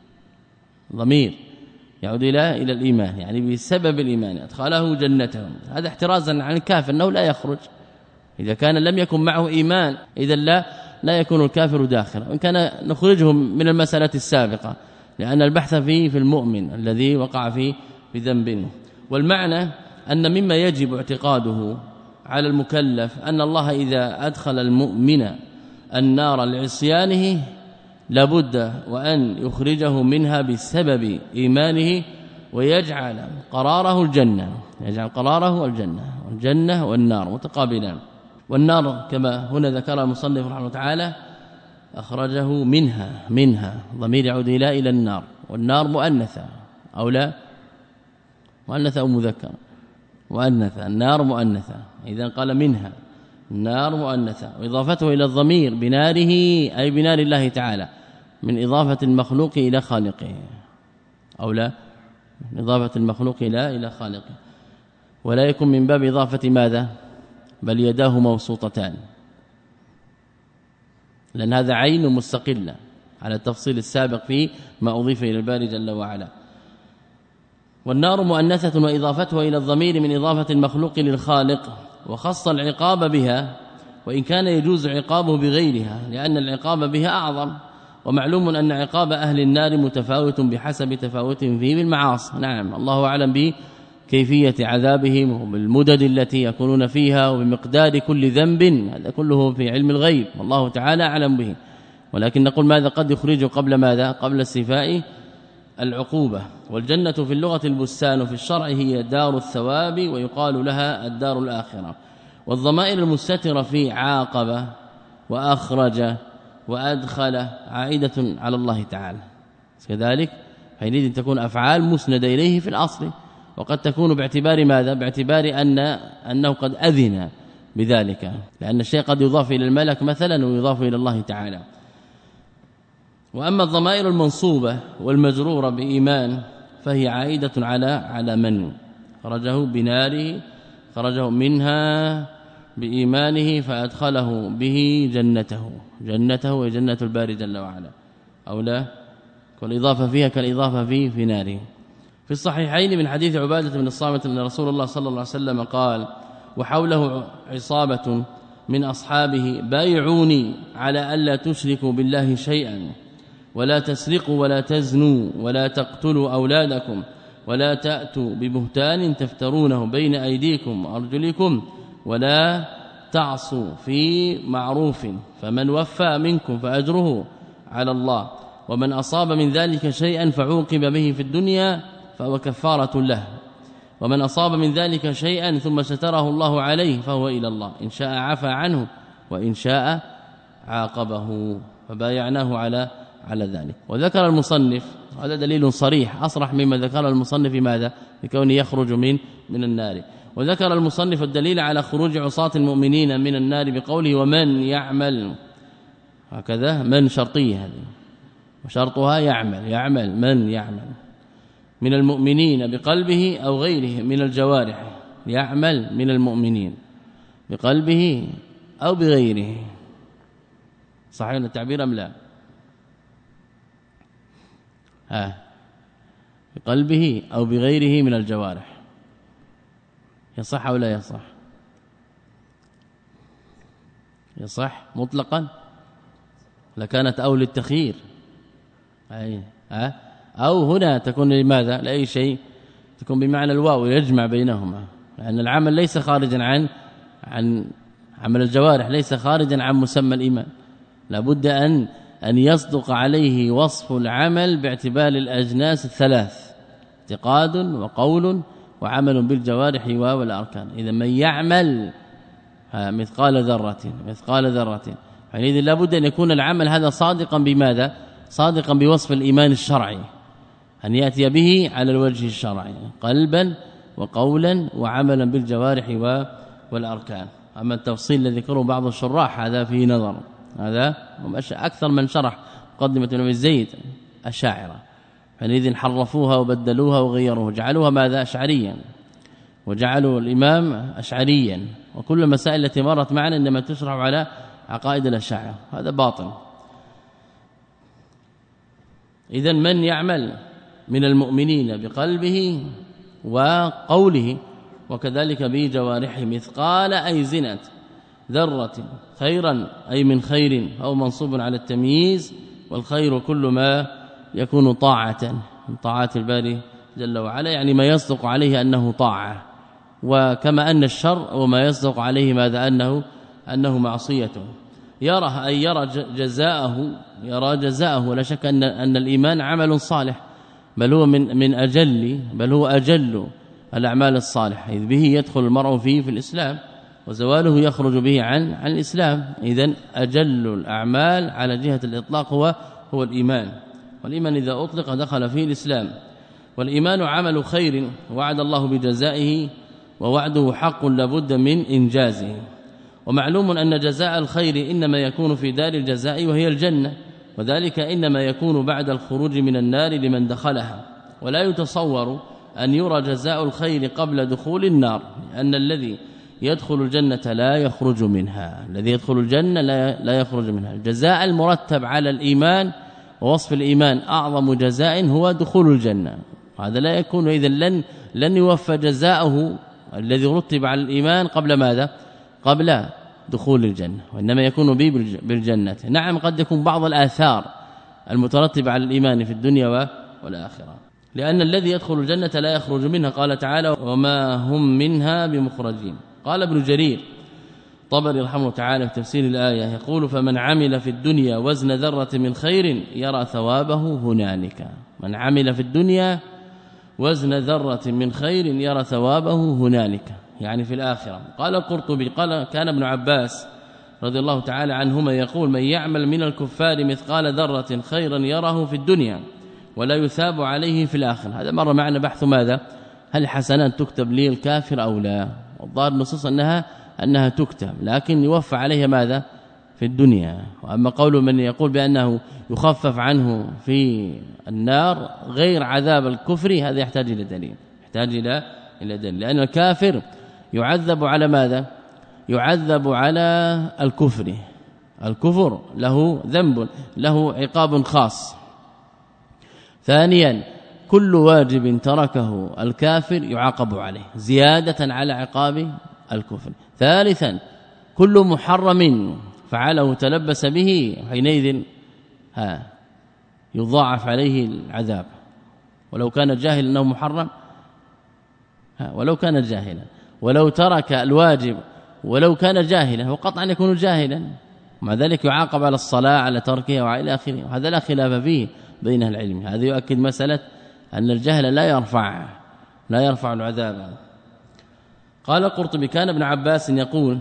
S2: ضمير يعود إلى إلى الإيمان، يعني بسبب الإيمان أدخله جنته. هذا احترازا عن الكافر أنه لا يخرج إذا كان لم يكن معه إيمان، إذا لا لا يكون الكافر داخلا، وإن كان نخرجهم من المسألة السابقة، لأن البحث فيه في المؤمن الذي وقع فيه بذنب. والمعنى أن مما يجب اعتقاده على المكلف أن الله إذا أدخل المؤمن النار لعصيانه لابد وأن يخرجه منها بسبب إيمانه ويجعل قراره الجنة، يجعل قراره الجنة، والجنة والنار متقابلان. والنار كما هنا ذكر المصنف رحمه الله تعالى أخرجه منها، منها ضمير يعود إلى إلى النار، والنار مؤنثة أو لا؟ مؤنثة أو مذكرة؟ مؤنثة، النار مؤنثة، إذا قال منها النار مؤنثة، وإضافته إلى الضمير بناره أي بنار الله تعالى من إضافة المخلوق إلى خالقه أو لا؟ من إضافة المخلوق إلى إلى خالقه، ولا يكون من باب إضافة ماذا؟ بل يداه مبسوطتان، لأن هذا عين مستقلة على التفصيل السابق في ما أضيف إلى الباري جل وعلا. والنار مؤنثة وإضافتها إلى الضمير من إضافة المخلوق للخالق، وخص العقاب بها وإن كان يجوز عقابه بغيرها لأن العقاب بها أعظم. ومعلوم أن عقاب أهل النار متفاوت بحسب تفاوتهم فيه بالمعاصي. نعم الله أعلم بكيفية عذابهم وبالمدد التي يكونون فيها وبمقدار كل ذنب، هذا كله في علم الغيب والله تعالى أعلم به. ولكن نقول ماذا؟ قد يخرجه قبل ماذا؟ قبل استيفاء العقوبة. والجنة في اللغة البستان، في الشرع هي دار الثواب ويقال لها الدار الآخرة. والضمائر المستترة في عاقبة وأخرج وأدخل عائدة على الله تعالى، كذلك حينئذ تكون أفعال مسندة إليه في الأصل، وقد تكون باعتبار ماذا؟ باعتبار أن أنه قد أذن بذلك، لأن الشيء قد يضاف إلى الملك مثلا ويضاف إلى الله تعالى. وأما الضمائر المنصوبة والمجرورة بإيمان فهي عائدة على على من خرجه بناره خرجه منها بإيمانه فأدخله به جنته جنته وجنة الباري جل وعلا أو لا والإضافة فيها كالإضافة فيه في ناره. في الصحيحين من حديث عبادة بن الصامت أن رسول الله صلى الله عليه وسلم قال وحوله عصابة من أصحابه بايعوني على ألا تشركوا بالله شيئا ولا تسرقوا ولا تزنوا ولا تقتلوا أولادكم ولا تأتوا ببهتان تفترونه بين أيديكم وأرجلكم ولا تعصوا في معروف فمن وفى منكم فأجره على الله ومن أصاب من ذلك شيئا فعوقب به في الدنيا فهو كفارة له ومن أصاب من ذلك شيئا ثم ستره الله عليه فهو إلى الله إن شاء عفى عنه وإن شاء عاقبه فبايعناه على على ذلك. وذكر المصنف هذا دليل صريح أصرح مما ذكر المصنف ماذا بكونه يخرج من من النار. وذكر المصنف الدليل على خروج عصاة المؤمنين من النار بقوله ومن يعمل هكذا من شرطيه هذه وشرطها يعمل يعمل من يعمل من المؤمنين بقلبه أو غيره من الجوارح يعمل من المؤمنين بقلبه أو بغيره صحيح التعبير أم لا ها بقلبه أو بغيره من الجوارح يصح أو لا يصح يصح مطلقا لكانت أو للتخيير أي ها أو هنا تكون لماذا لأي شيء تكون بمعنى الواو يجمع بينهما لأن العمل ليس خارجا عن عن عمل الجوارح ليس خارجا عن مسمى الإيمان لابد أن أن يصدق عليه وصف العمل باعتبار الأجناس الثلاث اعتقاد وقول وعمل بالجوارح والأركان. إذا من يعمل مثقال ذرة مثقال ذرة حينئذ لابد أن يكون العمل هذا صادقا بماذا صادقا بوصف الإيمان الشرعي أن يأتي به على الوجه الشرعي قلبا وقولا وعملا بالجوارح والأركان. أما التفصيل الذي ذكره بعض الشراح هذا فيه نظر هذا أكثر من شرح مقدمة ابن الزيد الشاعرة حينئذ حرفوها وبدلوها وغيروها جعلوها ماذا أشعريا وجعلوا الإمام أشعريا وكل المسائل التي مرت معنا إنما تشرح على عقائد الأشاعرة هذا باطل. إذن من يعمل من المؤمنين بقلبه وقوله وكذلك بجوارحه مثقال أي زنة ذرة خيرا أي من خير أو منصوب على التمييز والخير كل ما يكون طاعة من طاعات الباري جل وعلا يعني ما يصدق عليه أنه طاعة وكما أن الشر وما يصدق عليه ماذا أنه أنه معصية يرى أي يرى جزاءه يرى جزاءه ولا شك أن أن الإيمان عمل صالح بل هو من من أجل بل هو أجل الأعمال الصالحة إذ به يدخل المرء فيه في الإسلام وزواله يخرج به عن عن الإسلام. إذن أجل الأعمال على جهة الإطلاق هو هو الإيمان والإيمان إذا أطلق دخل فيه الإسلام. والإيمان عمل خير وعد الله بجزائه ووعده حق لابد من إنجازه. ومعلوم أن جزاء الخير إنما يكون في دار الجزاء وهي الجنة وذلك إنما يكون بعد الخروج من النار لمن دخلها ولا يتصور أن يرى جزاء الخير قبل دخول النار لأن الذي يدخل الجنة لا يخرج منها الذي يدخل الجنة لا لا يخرج منها. الجزاء المرتب على الإيمان ووصف الإيمان أعظم جزاء هو دخول الجنة هذا لا يكون إذا لن لن يوفى جزاؤه الذي رتب على الإيمان قبل ماذا قبل دخول الجنة وإنما يكون به بالجنة. نعم قد يكون بعض الآثار المترتبة على الإيمان في الدنيا والآخرة لأن الذي يدخل الجنة لا يخرج منها قال تعالى وما هم منها بمخرجين. قال ابن جرير طبري رحمه الله تعالى في تفسير الآية يقول فمن عمل في الدنيا وزن ذرة من خير يرى ثوابه هنالك من عمل في الدنيا وزن ذرة من خير يرى ثوابه هنالك يعني في الآخرة. قال القرطبي قال كان ابن عباس رضي الله تعالى عنهما يقول من يعمل من الكفار مثقال ذرة خيرا يراه في الدنيا ولا يثاب عليه في الآخرة. هذا مر معنا بحث ماذا هل حسنات تكتب لي الكافر أو لا والظاهر نصوص أنها أنها تكتب لكن يوفى عليها ماذا في الدنيا. واما قول من يقول بانه يخفف عنه في النار غير عذاب الكفر هذا يحتاج الى دليل يحتاج الى الى دليل لان الكافر يعذب على ماذا يعذب على الكفر الكفر له ذنب له عقاب خاص. ثانيا كل واجب تركه الكافر يعاقب عليه زيادة على عقاب الكفر. ثالثا كل محرم فعله تلبس به حينئذ ها يضاعف عليه العذاب ولو كان جاهلا انه محرم ها ولو كان جاهلا ولو ترك الواجب ولو كان جاهلا وقطعا يكون جاهلا مع ذلك يعاقب على الصلاة على تركها وعلى اخره وهذا لا خلاف فيه بين العلم. هذا يؤكد مسألة أن الجهل لا يرفع لا يرفع العذاب. قال القرطبي كان ابن عباس يقول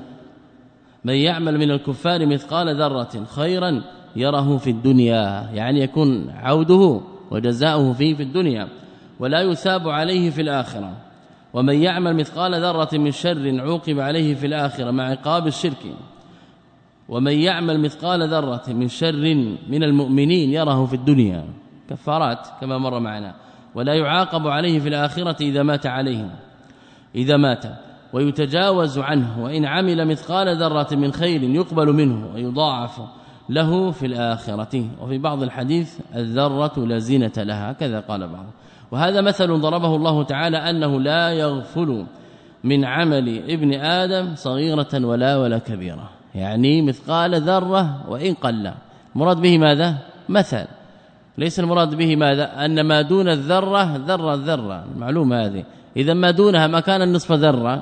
S2: من يعمل من الكفار مثقال ذرة خيرا يره في الدنيا يعني يكون عوده وجزاؤه فيه في الدنيا ولا يثاب عليه في الآخرة ومن يعمل مثقال ذرة من شر عوقب عليه في الآخرة مع عقاب الشرك ومن يعمل مثقال ذرة من شر من المؤمنين يره في الدنيا كفارات كما مر معنا ولا يعاقب عليه في الآخرة إذا مات عليهم إذا مات ويتجاوز عنه وإن عمل مثقال ذرة من خير يقبل منه ويضاعف له في الآخرة. وفي بعض الحديث الذرة لا زينة لها كذا قال بعض. وهذا مثل ضربه الله تعالى أنه لا يغفل من عمل ابن آدم صغيرة ولا ولا كبيرة يعني مثقال ذرة وإن قل. مراد به ماذا مثل ليس المراد به ماذا أن ما دون الذرة ذرة ذرة معلوم هذه إذا ما دونها ما كان النصف ذرة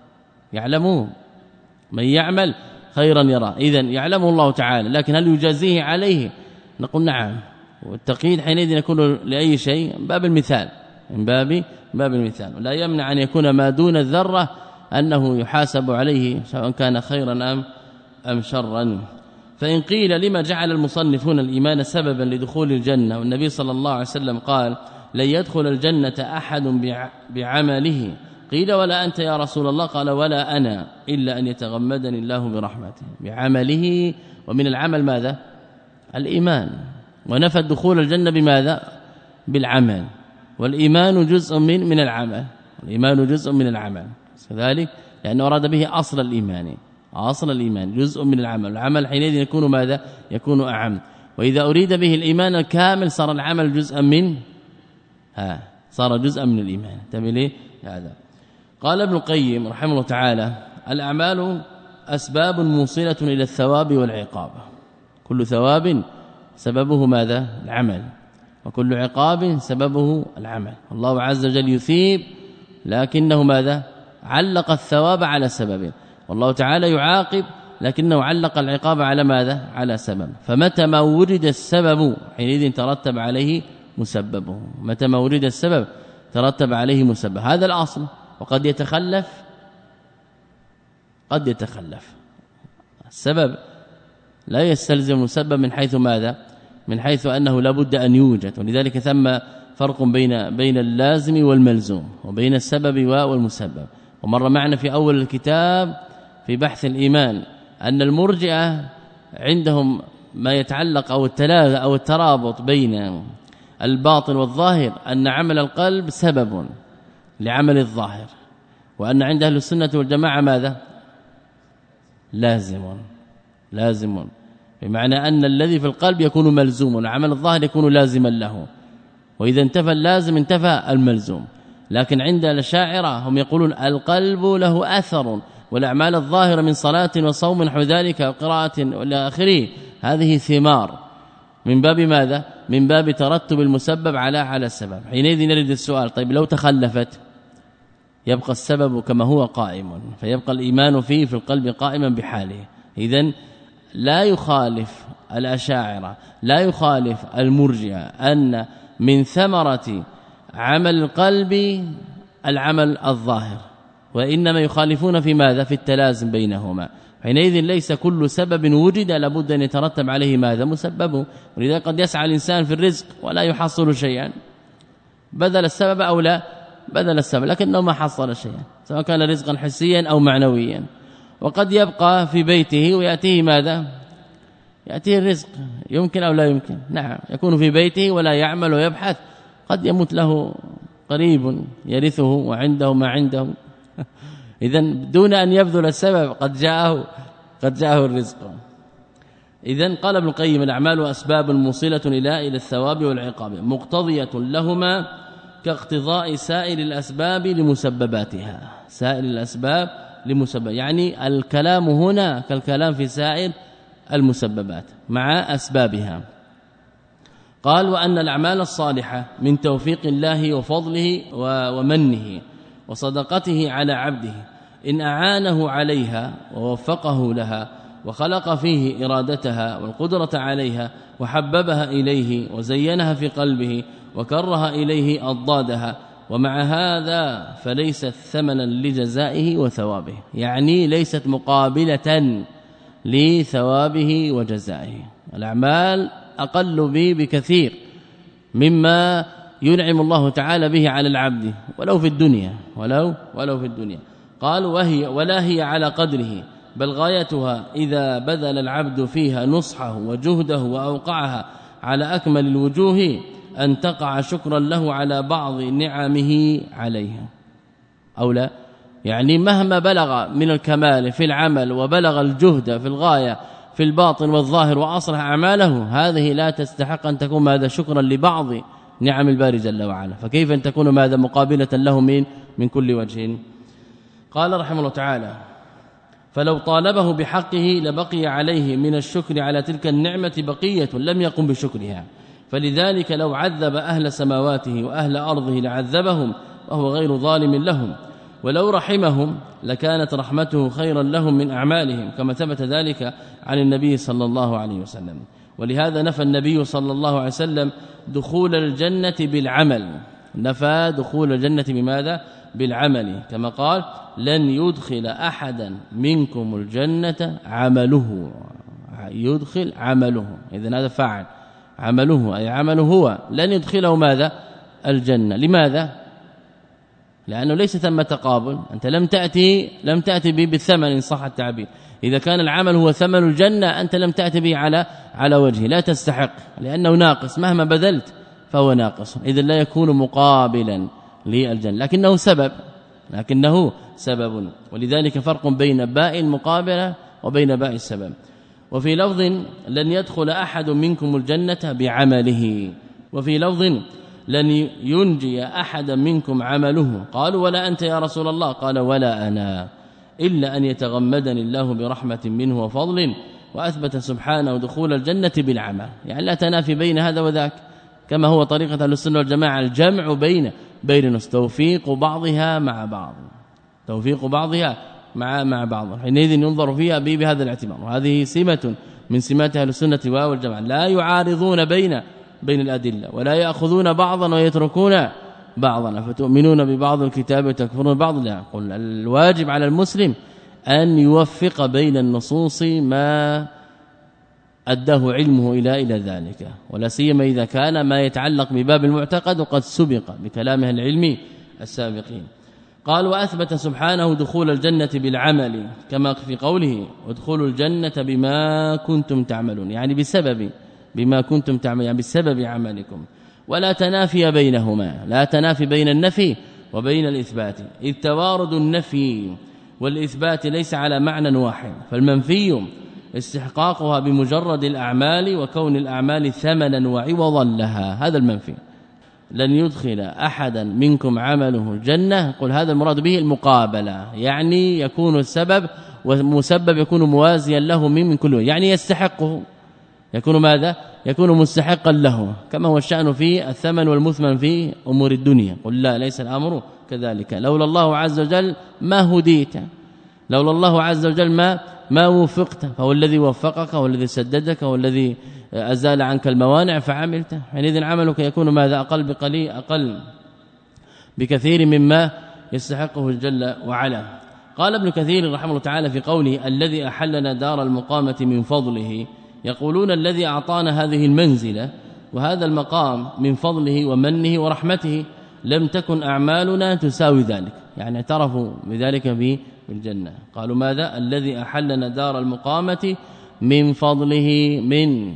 S2: يعلمون من يعمل خيرا يرى إذن يعلمه الله تعالى لكن هل يجازيه عليه نقول نعم والتقييد حينئذ يكون لأي شيء من باب المثال من باب باب المثال ولا يمنع أن يكون ما دون الذرة أنه يحاسب عليه سواء كان خيرا أم أم شرا. فإن قيل لما جعل المصنفون الإيمان سببا لدخول الجنة والنبي صلى الله عليه وسلم قال لن يدخل الجنة أحد بعمله قيل ولا أنت يا رسول الله قال ولا أنا إلا أن يتغمدني الله برحمته بعمله ومن العمل ماذا الإيمان ونفى دخول الجنة بماذا بالعمل والإيمان جزء من من العمل الإيمان جزء من العمل كذلك لأنه أراد به أصل الإيمان اصل الايمان جزء من العمل العمل حينئذ يكون ماذا يكون اعم واذا اريد به الايمان الكامل صار العمل جزءا من ها صار جزءا من الايمان تمام هذا. قال ابن القيم رحمه الله تعالى الاعمال اسباب موصله الى الثواب والعقاب كل ثواب سببه ماذا العمل وكل عقاب سببه العمل. الله عز وجل يثيب لكنه ماذا علق الثواب على سببه والله تعالى يعاقب لكنه علق العقاب على ماذا على سبب. فمتى ما ورد السبب حينئذ ترتب عليه مسببه متى ما ورد السبب ترتب عليه مسبب هذا الأصل. وقد يتخلف قد يتخلف السبب لا يستلزم المسبب من حيث ماذا من حيث أنه لا بد أن يوجد ولذلك ثم فرق بين بين اللازم والملزوم وبين السبب والمسبب. ومر معنا في أول الكتاب في بحث الإيمان أن المرجئة عندهم ما يتعلق أو التلاغ أو الترابط بين الباطن والظاهر أن عمل القلب سبب لعمل الظاهر وأن عند أهل السنة والجماعة ماذا لازم لازم بمعنى أن الذي في القلب يكون ملزوم والعمل الظاهر يكون لازما له وإذا انتفى اللازم انتفى الملزوم. لكن عند الأشاعرة هم يقولون القلب له أثر والأعمال الظاهرة من صلاة وصوم نحو ذلك وقراءة إلى آخره هذه ثمار من باب ماذا من باب ترتب المسبب على على السبب. حينئذ نرد السؤال طيب لو تخلفت يبقى السبب كما هو قائم فيبقى الإيمان فيه في القلب قائما بحاله. إذن لا يخالف الأشاعرة لا يخالف المرجئة أن من ثمرة عمل القلب العمل الظاهر وإنما يخالفون في ماذا في التلازم بينهما. حينئذ ليس كل سبب وجد لابد أن يترتب عليه ماذا مسببه. ولذلك قد يسعى الإنسان في الرزق ولا يحصل شيئا بدل السبب أو لا بدل السبب لكنه ما حصل شيئا سواء كان رزقا حسيا أو معنويا. وقد يبقى في بيته ويأتيه ماذا يأتيه الرزق يمكن أو لا يمكن. نعم يكون في بيته ولا يعمل ويبحث، قد يموت له قريب يرثه وعنده ما عنده إذن دون أن يبذل السبب قد جاءه قد جاءه الرزق. إذن قال ابن القيم الأعمال أسباب موصلة إلى إلى الثواب والعقاب مقتضية لهما كاقتضاء سائر الأسباب لمسبباتها. سائر الأسباب لمسبب يعني الكلام هنا كالكلام في سائر المسببات مع أسبابها. قال وأن الأعمال الصالحة من توفيق الله وفضله ومنه وصدقته على عبده إن أعانه عليها ووفقه لها وخلق فيه إرادتها والقدرة عليها وحببها إليه وزينها في قلبه وكره إليه أضدادها، ومع هذا فليست ثمنا لجزائه وثوابه، يعني ليست مقابلة لثوابه وجزائه. الأعمال أقل به بكثير مما ينعم الله تعالى به على العبد ولو في الدنيا ولو ولو في الدنيا. قال وهي ولا هي على قدره، بل غايتها إذا بذل العبد فيها نصحه وجهده وأوقعها على أكمل الوجوه أن تقع شكرا له على بعض نعمه عليها أو لا. يعني مهما بلغ من الكمال في العمل وبلغ الجهد في الغاية في الباطن والظاهر وأصلح أعماله، هذه لا تستحق أن تكون هذا شكرا لبعض نعم الباري جل وعلا، فكيف أن تكون هذا مقابلة له من من كل وجه. قال رحمه الله تعالى فلو طالبه بحقه لبقي عليه من الشكر على تلك النعمة بقية لم يقم بشكرها، فلذلك لو عذب أهل سماواته وأهل أرضه لعذبهم وهو غير ظالم لهم، ولو رحمهم لكانت رحمته خيرا لهم من أعمالهم، كما ثبت ذلك عن النبي صلى الله عليه وسلم. ولهذا نفى النبي صلى الله عليه وسلم دخول الجنة بالعمل، نفى دخول الجنة بماذا؟ بالعمل، كما قال لن يدخل أحدا منكم الجنة عمله، يدخل عمله، إذن هذا فاعل عمله أي عمله هو، لن يدخله ماذا؟ الجنة. لماذا؟ لأنه ليس ثم تقابل، أنت لم تأتي لم تأتي به بالثمن إن صح التعبير. إذا كان العمل هو ثمن الجنة أنت لم تأتي به على على وجهه، لا تستحق لأنه ناقص، مهما بذلت فهو ناقص، إذا لا يكون مقابلا للجنة، لكنه سبب لكنه سبب ولذلك فرق بين باء المقابلة وبين باء السبب. وفي لفظ لن يدخل أحد منكم الجنة بعمله، وفي لفظ لن ينجي أحد منكم عمله. قالوا ولا أنت يا رسول الله؟ قال ولا أنا، إلا أن يتغمدني الله برحمة منه وفضل. وأثبت سبحانه دخول الجنة بالعمل، يعني لا تنافي بين هذا وذاك، كما هو طريقة أهل السنة والجماعة الجمع بين بين توفيق بعضها مع بعض، توفيق بعضها مع مع بعض، حينئذ ينظر فيها بهذا الاعتبار. وهذه سمة من سمات أهل السنة والجماعة، لا يعارضون بين بين الأدلة ولا يأخذون بعضا ويتركون بعضا، فتؤمنون ببعض الكتاب وتكفرون ببعض. لا، قل الواجب على المسلم أن يوفق بين النصوص ما أداه علمه إلى إلى ذلك، ولا سيما إذا كان ما يتعلق بباب المعتقد وقد سبق بكلامه العلمي السابقين. قال وأثبت سبحانه دخول الجنة بالعمل، كما في قوله ادخلوا الجنة بما كنتم تعملون، يعني بسبب بما كنتم تعملون، يعني بسبب عملكم. ولا تنافي بينهما، لا تنافي بين النفي وبين الإثبات، إذ توارد النفي والإثبات ليس على معنى واحد، فالمنفي استحقاقها بمجرد الأعمال وكون الأعمال ثمنا وعوضا لها، هذا المنفي. لن يدخل أحدا منكم عمله الجنة، قل هذا المراد به المقابلة، يعني يكون السبب والمسبب يكون موازيا له من كل، يعني يستحقه، يكون ماذا؟ يكون مستحقا له، كما هو الشأن في الثمن والمثمن في أمور الدنيا. قل لا، ليس الأمر كذلك، لولا الله عز وجل ما هديت، لولا الله عز وجل ما ما وفقت، فهو الذي وفقك والذي سددك والذي أزال عنك الموانع فعملت، حينئذ عملك يكون ماذا؟ أقل بقليل، أقل بكثير مما يستحقه جل وعلا. قال ابن كثير رحمه الله تعالى في قوله الذي أحلنا دار المقامة من فضله، يقولون الذي أعطانا هذه المنزلة وهذا المقام من فضله ومنه ورحمته، لم تكن أعمالنا تساوي ذلك، يعني اعترفوا بذلك في الجنة. قالوا ماذا؟ الذي أحلنا دار المقامة من فضله من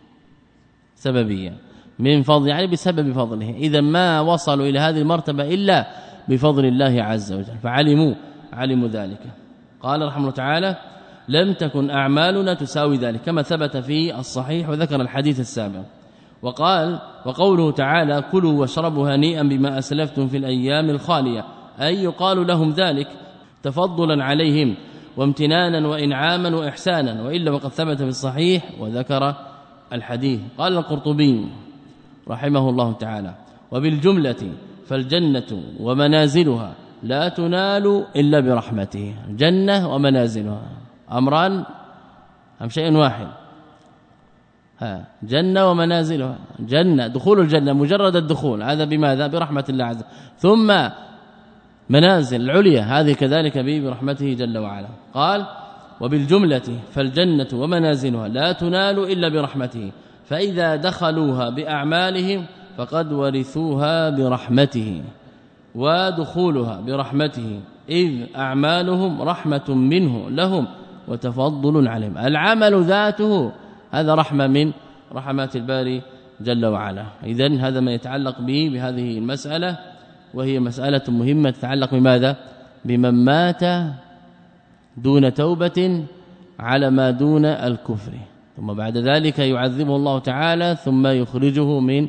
S2: سببية من فضل يعني بسبب فضله. إذا ما وصلوا إلى هذه المرتبة إلا بفضل الله عز وجل فعلموا علموا ذلك. قال رحمه الله تعالى لم تكن أعمالنا تساوي ذلك كما ثبت في الصحيح وذكر الحديث السابق. وقال وقوله تعالى كلوا واشربوا هنيئا بما أسلفتم في الأيام الخالية أي يقال لهم ذلك تفضلا عليهم وامتنانا وإنعاما وإحسانا وإلا وقد ثبت في الصحيح وذكر الحديث. قال القرطبي رحمه الله تعالى وبالجملة فالجنة ومنازلها لا تنال إلا برحمته. جنة ومنازلها أمران أم شيء واحد؟ ها جنة ومنازلها. جنة دخول الجنة مجرد الدخول هذا بماذا؟ برحمة الله عز وجل. ثم منازل العليا هذه كذلك به برحمته جل وعلا. قال وبالجملة فالجنة ومنازلها لا تنال إلا برحمته فإذا دخلوها بأعمالهم فقد ورثوها برحمته ودخولها برحمته إذ أعمالهم رحمة منه لهم وتفضل عليهم. العمل ذاته هذا رحمة من رحمات الباري جل وعلا. إذن هذا ما يتعلق به بهذه المسألة وهي مسألة مهمة تتعلق بماذا؟ بمن مات دون توبة على ما دون الكفر ثم بعد ذلك يعذبه الله تعالى ثم يخرجه من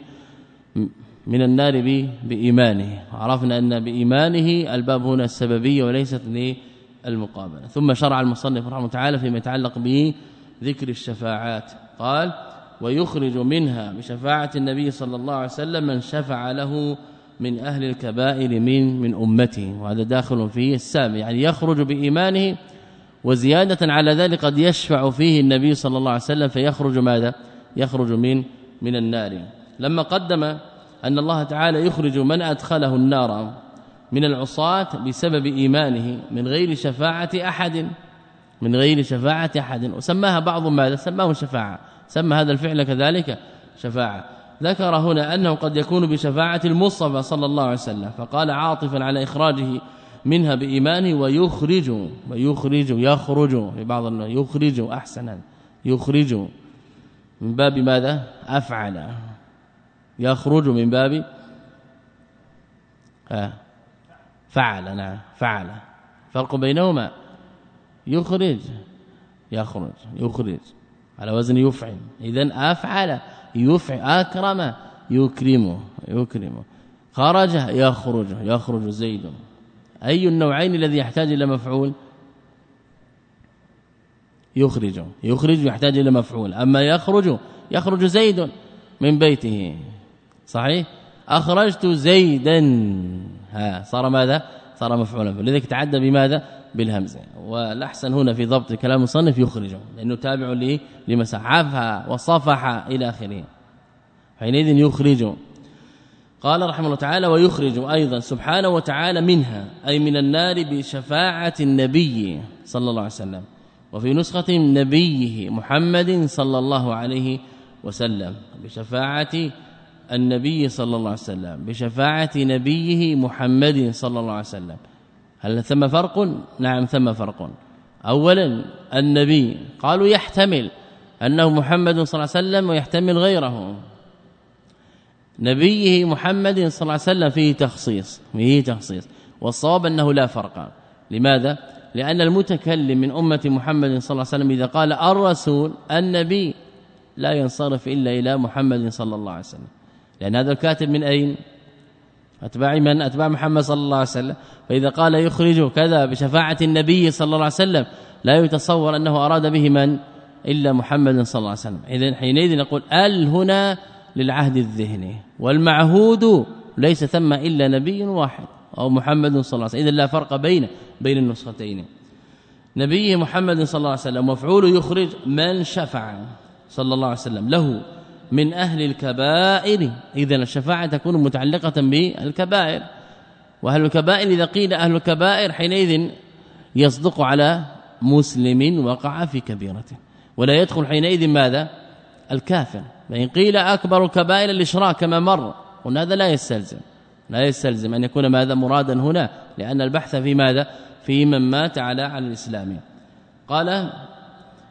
S2: من النار بإيمانه. عرفنا أن بإيمانه الباب هنا السببية وليست للمقابلة. ثم شرع المصنف رحمه الله تعالى فيما يتعلق به ذكر الشفاعات. قال ويخرج منها بشفاعة النبي صلى الله عليه وسلم من شفع له من أهل الكبائر من من أمته وهذا داخل فيه السابع يعني يخرج بإيمانه وزيادة على ذلك قد يشفع فيه النبي صلى الله عليه وسلم فيخرج ماذا؟ يخرج من من النار. لما قدم أن الله تعالى يخرج من أدخله النار من العصاة بسبب إيمانه من غير شفاعة أحد من غير شفاعة أحد وسماها بعض ماذا؟ سماه شفاعة سمى هذا الفعل كذلك شفاعة. ذكر هنا أنه قد يكون بشفاعة المصطفى صلى الله عليه وسلم فقال عاطفا على إخراجه منها بإيمانه ويخرج ويخرج يخرج في بعض الناس يخرج أحسنا يخرج من باب ماذا؟ أفعل يخرج من باب فعل نعم فعل فرق بينهما يخرج يخرج يخرج على وزن يفعل. إذن أفعل يفعل أكرم يكرم يكرم خرج يخرج يخرج زيد. أي النوعين الذي يحتاج إلى مفعول؟ يخرج يخرج يحتاج إلى مفعول. أما يخرج يخرج زيد من بيته صحيح أخرجت زيدا ها صار ماذا؟ صار مفعولا لذلك تعدى بماذا؟ بالهمزة. والأحسن هنا في ضبط كلام المصنف يخرج لأنه تابع لمسحفها وصفح إلى آخره حينئذ يخرج. قال رحمه الله تعالى ويخرج أيضا سبحانه وتعالى منها أي من النار بشفاعة النبي صلى الله عليه وسلم وفي نسخة نبيه محمد صلى الله عليه وسلم بشفاعة النبي صلى الله عليه وسلم بشفاعة نبيه محمد صلى الله عليه وسلم. هل ثم فرق؟ نعم ثم فرق. اولا النبي قالوا يحتمل أنه محمد صلى الله عليه وسلم ويحتمل غيره. نبيه محمد صلى الله عليه وسلم فيه تخصيص فيه تخصيص والصواب أنه لا فرق. لماذا؟ لأن المتكلم من أمة محمد صلى الله عليه وسلم إذا قال الرسول النبي لا ينصرف إلا إلى محمد صلى الله عليه وسلم لأن هذا الكاتب من أين؟ أتباع من؟ أتباع محمد صلى الله عليه وسلم. فإذا قال يخرج كذا بشفاعة النبي صلى الله عليه وسلم لا يتصور أنه أراد به من؟ إلا محمد صلى الله عليه وسلم. إذن حينئذ نقول ال هنا للعهد الذهني والمعهود ليس ثم إلا نبي واحد أو محمد صلى الله عليه وسلم. إذن لا فرق بين بين النسختين. نبيه محمد صلى الله عليه وسلم مفعول يخرج من شفع صلى الله عليه وسلم له من أهل الكبائر. إذن الشفاعة تكون متعلقة بالكبائر وأهل الكبائر إذا قيل أهل الكبائر حينئذ يصدق على مسلم وقع في كبيرته ولا يدخل حينئذ ماذا؟ الكافر. فإن قيل أكبر الكبائر الإشراك كما مر قلنا هذا لا يستلزم لا يستلزم أن يكون ماذا مرادا هنا لأن البحث في ماذا؟ في من مات على على الإسلام. قال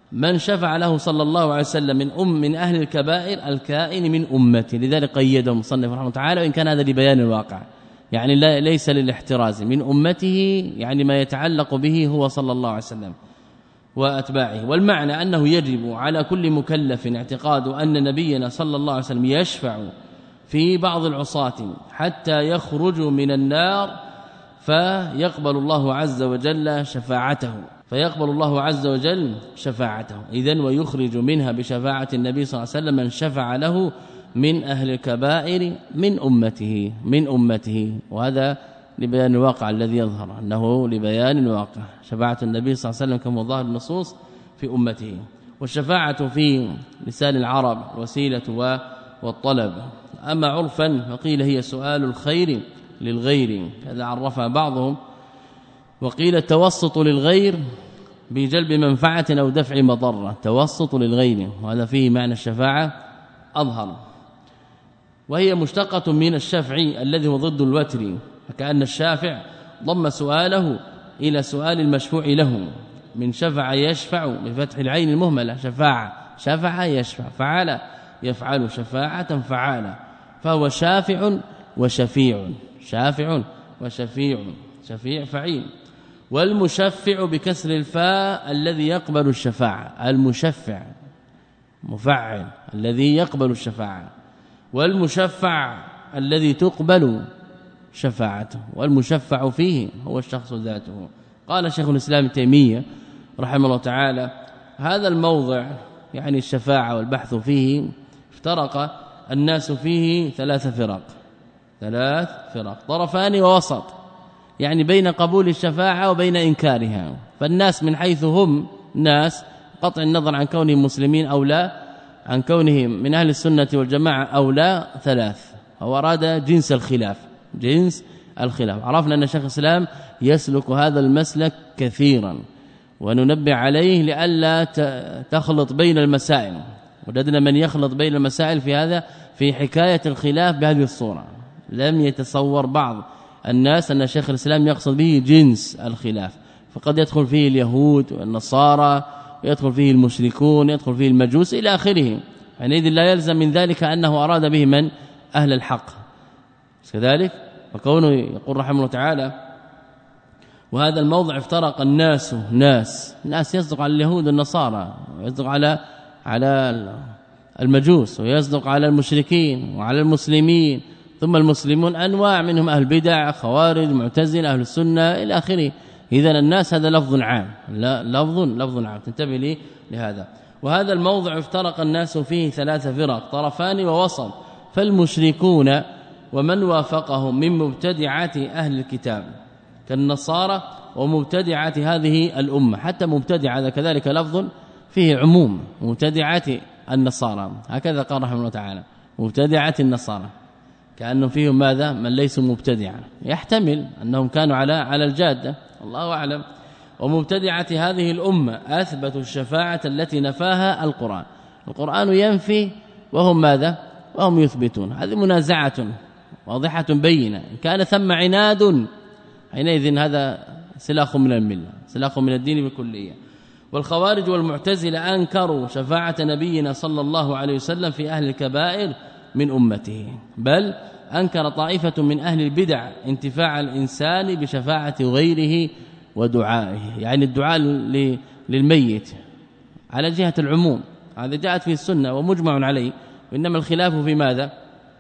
S2: من شفع له صلى الله عليه وسلم من أم من أهل الكبائر الكائن من أمته، لذلك قيده مصنف رحمه الله تعالى، وإن كان هذا لبيان الواقع يعني لا ليس للاحتراز، من أمته يعني ما يتعلق به هو صلى الله عليه وسلم وأتباعه. والمعنى أنه يجب على كل مكلف اعتقاد أن نبينا صلى الله عليه وسلم يشفع في بعض العصاة حتى يخرجوا من النار فيقبل الله عز وجل شفاعته فيقبل الله عز وجل شفاعته إذن ويخرج منها بشفاعة النبي صلى الله عليه وسلم من شفع له من أهل الكبائر من أمته من أمته وهذا لبيان الواقع الذي يظهر أنه لبيان الواقع شفاعة النبي صلى الله عليه وسلم كما ظاهر النصوص في أمته. والشفاعة في لسان العرب الوسيلة والطلب، أما عرفا فقيل هي سؤال الخير للغير، هذا عرفها بعضهم، وقيل التوسط للغير بجلب منفعة أو دفع مضرة، توسط للغير، وهذا فيه معنى الشفاعة أظهر. وهي مشتقة من الشفع الذي هو ضد الوتر، فكأن الشافع ضم سؤاله إلى سؤال المشفوع له، من شفع يشفع بفتح العين المهملة، شفاعة شفع يشفع، فعل يفعل شفاعة فعال، فهو شافع وشفيع، شافع وشفيع، شفيع فعيل. والمشفع بكسر الفاء الذي يقبل الشفاعة، المشفع مفعل الذي يقبل الشفاعة، والمشفع الذي تقبل شفاعته، والمشفع فيه هو الشخص ذاته. قال شيخ الإسلام ابن تيمية رحمه الله تعالى هذا الموضع يعني الشفاعة والبحث فيه افترق الناس فيه ثلاث فرق ثلاث فرق طرفان ووسط، يعني بين قبول الشفاعة وبين إنكارها. فالناس من حيث هم ناس قطع النظر عن كونهم مسلمين أو لا، عن كونهم من أهل السنة والجماعة أو لا، ثلاث. هو أراد جنس الخلاف جنس الخلاف. عرفنا أن شيخ الإسلام يسلك هذا المسلك كثيرا وننبه عليه لئلا تخلط بين المسائل، وجدنا من يخلط بين المسائل في هذا في حكاية الخلاف بهذه الصورة. لم يتصور بعض الناس أن شيخ الإسلام يقصد به جنس الخلاف، فقد يدخل فيه اليهود والنصارى، يدخل فيه المشركون، يدخل فيه المجوس إلى آخره، يعني لا يلزم من ذلك أنه أراد به من أهل الحق كذلك. فكونه يقول رحمه الله تعالى وهذا الموضع افترق الناس ناس ناس يصدق على اليهود والنصارى، ويصدق على على المجوس، ويصدق على المشركين وعلى المسلمين، ثم المسلمون أنواع منهم أهل بدع، خوارج، معتزلة، أهل السنة إلى آخره. إذن الناس هذا لفظ عام، لا لفظ لفظ عام، تنتبه لي لهذا. وهذا الموضع افترق الناس فيه ثلاث فرق طرفان ووسط، فالمشركون ومن وافقهم من مبتدعة أهل الكتاب كالنصارى ومبتدعة هذه الأمة، حتى مبتدعة هذا كذلك لفظ فيه عموم، مبتدعة النصارى، هكذا قال رحمه الله تعالى مبتدعة النصارى، كأنه فيهم ماذا من ليسوا مبتدعا، يحتمل أنهم كانوا على على الجادة الله أعلم. ومبتدعة هذه الأمة أثبتوا الشفاعة التي نفاها القرآن، القرآن ينفي وهم ماذا وهم يثبتون. هذه منازعة واضحة بينة، إن كان ثم عناد حينئذ هذا سلاخ من الملة، سلاخ من الدين بالكلية. والخوارج والمعتزلة أنكروا شفاعة نبينا صلى الله عليه وسلم في أهل الكبائر من أمته، بل أنكر طائفة من أهل البدع انتفاع الإنسان بشفاعة غيره ودعائه، يعني الدعاء للميت على جهة العموم، هذا جاءت في السنة ومجمع عليه، وإنما الخلاف في ماذا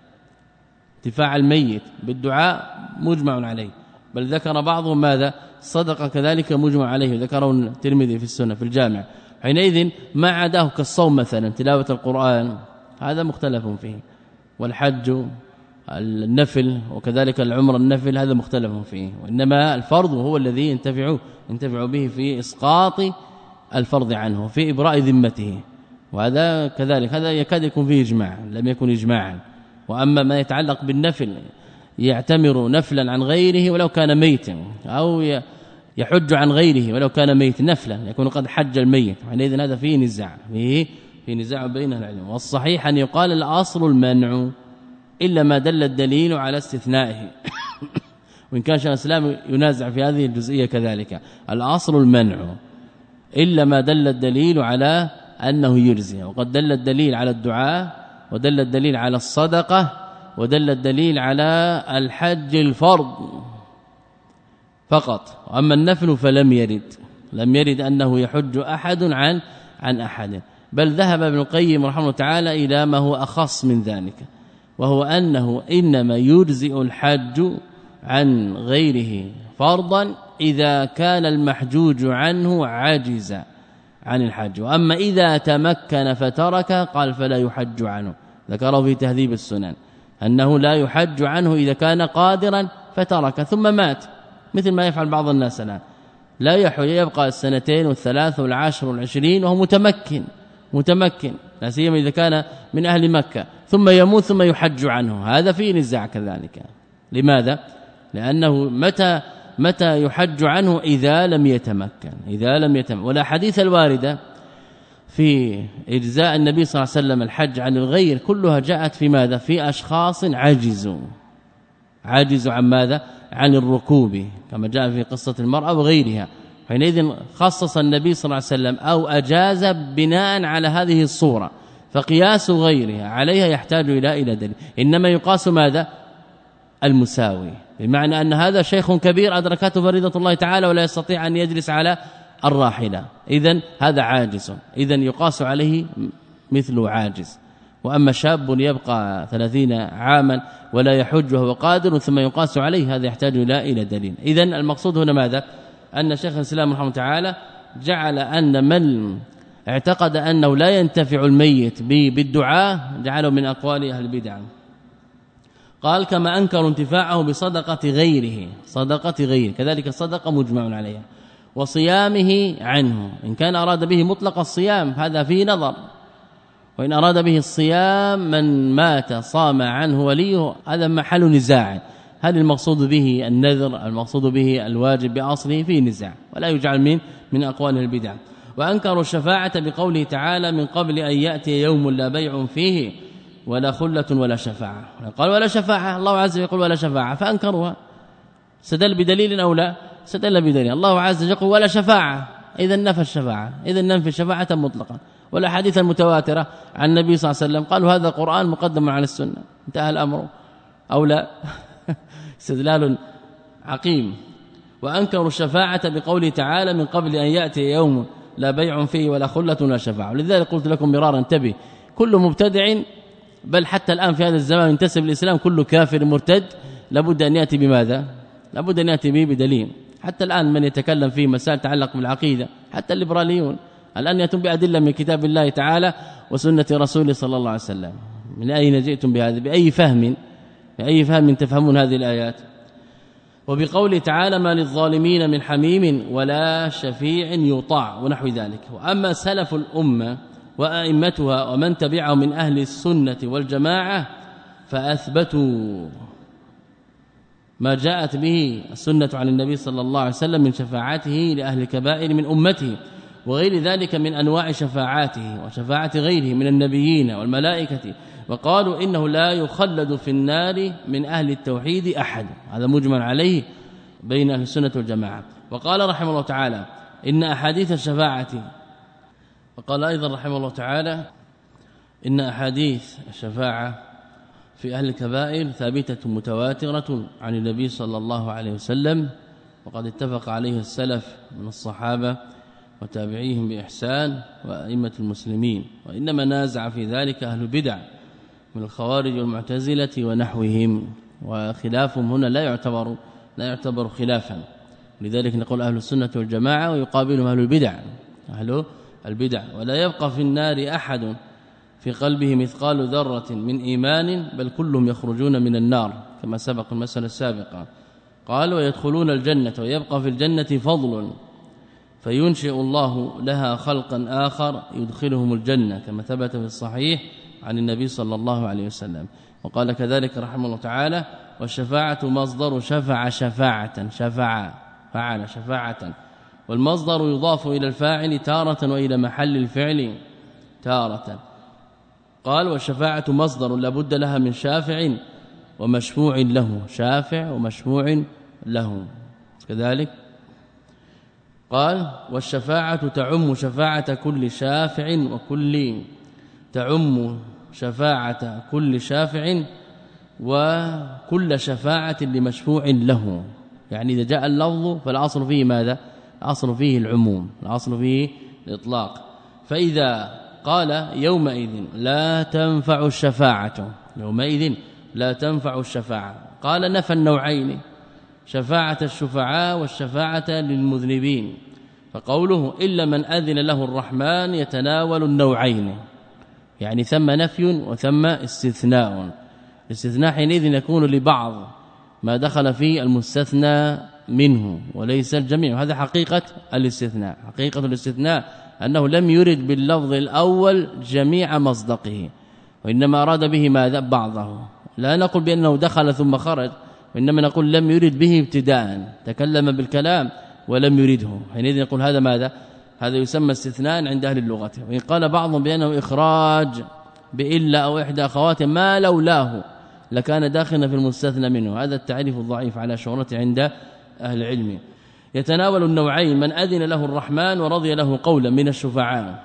S2: انتفاع الميت بالدعاء مجمع عليه، بل ذكر بعضهم ماذا صدق كذلك مجمع عليه، ذكره الترمذي في السنة في الجامع. حينئذ ما عداه كالصوم مثلا تلاوة القرآن هذا مختلف فيه، والحج النفل وكذلك العمر النفل هذا مختلف فيه، وإنما الفرض هو الذي ينتفع ينتفع به في إسقاط الفرض عنه في إبراء ذمته، وهذا كذلك هذا يكاد يكون فيه إجماع لم يكن إجماعا. وأما ما يتعلق بالنفل يعتمر نفلا عن غيره ولو كان ميتا، أو يحج عن غيره ولو كان ميت نفلا يكون قد حج الميت، حينئذ هذا فيه نزاع فيه في نزاع بين العلم. والصحيح أن يقال الأصل المنع إلا ما دل الدليل على استثنائه وإن كان شيخ الإسلام ينازع في هذه الجزئية كذلك، الأصل المنع إلا ما دل الدليل على أنه يجزي. وقد دل الدليل على الدعاء، ودل الدليل على الصدقة، ودل الدليل على الحج الفرض فقط. وأما النفل فلم يرد لم يرد أنه يحج أحد عن عن أحد، بل ذهب ابن القيم رحمه الله تعالى إلى ما هو أخص من ذلك، وهو أنه إنما يجزئ الحج عن غيره فرضا إذا كان المحجوج عنه عاجز عن الحج. وأما إذا تمكن فترك قال فلا يحج عنه، ذكره في تهذيب السنن أنه لا يحج عنه إذا كان قادرا فترك ثم مات، مثل ما يفعل بعض الناس الآن، لا يحج يبقى السنتين والثلاث والعشر والعشرين وهو متمكن متمكن لا سيما إذا كان من أهل مكة، ثم يموت ثم يحج عنه. هذا فيه نزاع كذلك. لماذا؟ لأنه متى متى يحج عنه إذا لم يتمكن إذا لم يتمكن. ولا حديث الواردة في إجزاء النبي صلى الله عليه وسلم الحج عن الغير كلها جاءت في ماذا؟ في أشخاص عجزوا عجزوا عن ماذا؟ عن الركوب، كما جاء في قصة المرأة وغيرها. حينئذ خصص النبي صلى الله عليه وسلم أو أجاز بناء على هذه الصورة، فقياس غيرها عليها يحتاج إلى إلى دليل. إنما يقاس ماذا؟ المساوي، بمعنى أن هذا شيخ كبير أدركته فريضة الله تعالى ولا يستطيع أن يجلس على الراحلة، إذن هذا عاجز، إذن يقاس عليه مثل عاجز. وأما شاب يبقى ثلاثين عاما ولا يحج وهو قادر ثم يقاس عليه، هذا يحتاج إلى إلى دليل. إذن المقصود هنا ماذا؟ أن شيخ الإسلام رحمه الله تعالى جعل أن من اعتقد أنه لا ينتفع الميت بالدعاء جعله من أقوال أهل البدع. قال كما أنكر انتفاعه بصدقة غيره صدقة غيره كذلك الصدقة مجمع عليها، وصيامه عنه إن كان أراد به مطلق الصيام هذا فيه نظر، وإن أراد به الصيام من مات صام عنه وليه هذا محل نزاع، هل المقصود به النذر المقصود به الواجب بأصله فيه نزاع ولا يجعل من من أقوال البدع. وأنكروا الشفاعة بقوله تعالى من قبل أن يأتي يوم لا بيع فيه ولا خلة ولا شفاعة، قال ولا شفاعة، الله عز وجل يقول ولا شفاعة فأنكروها، استدل بدليل أو لا؟ استدل بدليل، الله عز وجل يقول ولا شفاعة، إذا نفى الشفاعة، إذا ننفي الشفاعة مطلقا. والأحاديث المتواترة عن النبي صلى الله عليه وسلم قالوا هذا قرآن مقدم على السنة، انتهى الأمر أو لا؟ استدلال عقيم. وأنكروا الشفاعة بقوله تعالى من قبل أن يأتي يوم لا بيع فيه ولا خلة ولا شفاعة. ولذلك قلت لكم مرارا انتبه، كل مبتدع بل حتى الآن في هذا الزمان ينتسب الإسلام كل كافر مرتد لابد أن يأتي بماذا؟ لابد أن يأتي به بدليل. حتى الآن من يتكلم في مسائل تتعلق بالعقيدة حتى الليبراليون الآن يأتون بأدلة من كتاب الله تعالى وسنة رسوله صلى الله عليه وسلم. من أين جئتم بهذا؟ بأي فهم بأي فهم تفهمون هذه الآيات؟ وبقوله تعالى ما للظالمين من حميم ولا شفيع يطاع ونحو ذلك. وأما سلف الأمة وأئمتها ومن تبعهم من أهل السنة والجماعة فأثبتوا ما جاءت به السنة عن النبي صلى الله عليه وسلم من شفاعته لأهل الكبائر من أمته وغير ذلك من أنواع شفاعاته وشفاعة غيره من النبيين والملائكة، وقالوا إنه لا يخلد في النار من أهل التوحيد أحد، هذا مجمع عليه بين أهل السنة والجماعة. وقال رحمه الله تعالى إن أحاديث الشفاعة، وقال أيضا رحمه الله تعالى إن أحاديث الشفاعة في أهل الكبائر ثابتة متواترة عن النبي صلى الله عليه وسلم، وقد اتفق عليه السلف من الصحابة وتابعيهم بإحسان وأئمة المسلمين، وإنما نازع في ذلك أهل البدع من الخوارج والمعتزلة ونحوهم، وخلافهم هنا لا يعتبر لا يعتبر خلافا. لذلك نقول أهل السنة والجماعة ويقابلهم أهل البدع أهل البدع. ولا يبقى في النار أحد في قلبه مثقال ذرة من إيمان بل كلهم يخرجون من النار كما سبق المسألة السابقة. قال ويدخلون الجنة ويبقى في الجنة فضل فينشئ الله لها خلقا آخر يدخلهم الجنة كما ثبت في الصحيح عن النبي صلى الله عليه وسلم. وقال كذلك رحمه الله تعالى والشفاعة مصدر شفع شفاعة شفع فعل شفاعة، والمصدر يضاف إلى الفاعل تارة وإلى محل الفعل تارة. قال والشفاعة مصدر لابد لها من شافع ومشفوع له، شافع ومشفوع له كذلك. قال والشفاعة تعم شفاعة كل شافع وكل تعم شفاعة كل شافع وكل شفاعة لمشفوع له. يعني إذا جاء اللفظ فالأصل فيه ماذا؟ الأصل فيه العموم، الأصل فيه الإطلاق. فإذا قال يومئذ لا تنفع الشفاعة، يومئذ لا تنفع الشفاعة، قال نفى النوعين، شفاعة الشفعاء والشفاعة للمذنبين. فقوله إلا من أذن له الرحمن يتناول النوعين، يعني ثم نفي وثم استثناء. الاستثناء حينئذ يكون لبعض ما دخل فيه المستثنى منه وليس الجميع، هذا حقيقة الاستثناء. حقيقة الاستثناء أنه لم يرد باللفظ الأول جميع مصدقه، وإنما أراد به ماذا؟ بعضه. لا نقول بأنه دخل ثم خرج، وإنما نقول لم يرد به ابتداء، تكلم بالكلام ولم يرده، حينئذ نقول هذا ماذا؟ هذا يسمى استثناء عند أهل اللغة. وإن قال بعضهم بأنه إخراج بإلا أو إحدى أخوات ما لولاه لكان داخلا في المستثنى منه، هذا التعريف الضعيف على شهرته عند أهل العلم. يتناول النوعين من أذن له الرحمن ورضي له قولا من الشفعاء.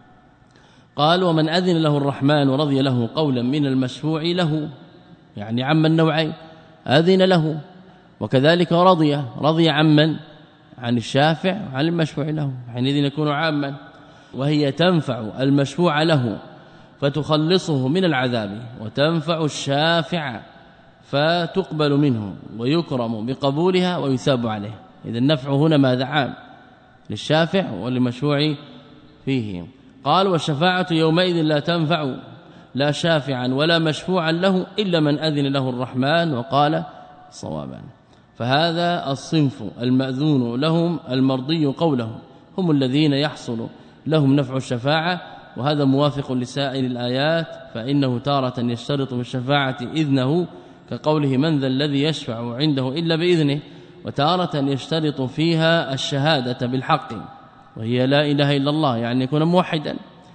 S2: قال ومن أذن له الرحمن ورضي له قولا من المشفوع له، يعني عم النوعين أذن له، وكذلك رضي رضي عمن؟ عن الشافع وعن المشفوع له، حينئذ يكون عاما. وهي تنفع المشفوع له فتخلصه من العذاب، وتنفع الشافع فتقبل منه ويكرم بقبولها ويثاب عليه. إذا النفع هنا ماذا؟ عام للشافع وللمشفوع فيه. قال والشفاعة يومئذ لا تنفع لا شافعا ولا مشفوعا له إلا من أذن له الرحمن وقال صوابا. فهذا الصنف المأذون لهم المرضي قولهم هم الذين يحصل لهم نفع الشفاعة، وهذا موافق لسائر الآيات، فإنه تارة يشترط في الشفاعة إذنه كقوله من ذا الذي يشفع عنده إلا بإذنه، وتارة يشترط فيها الشهادة بالحق وهي لا إله إلا الله، يعني يكون موحدا،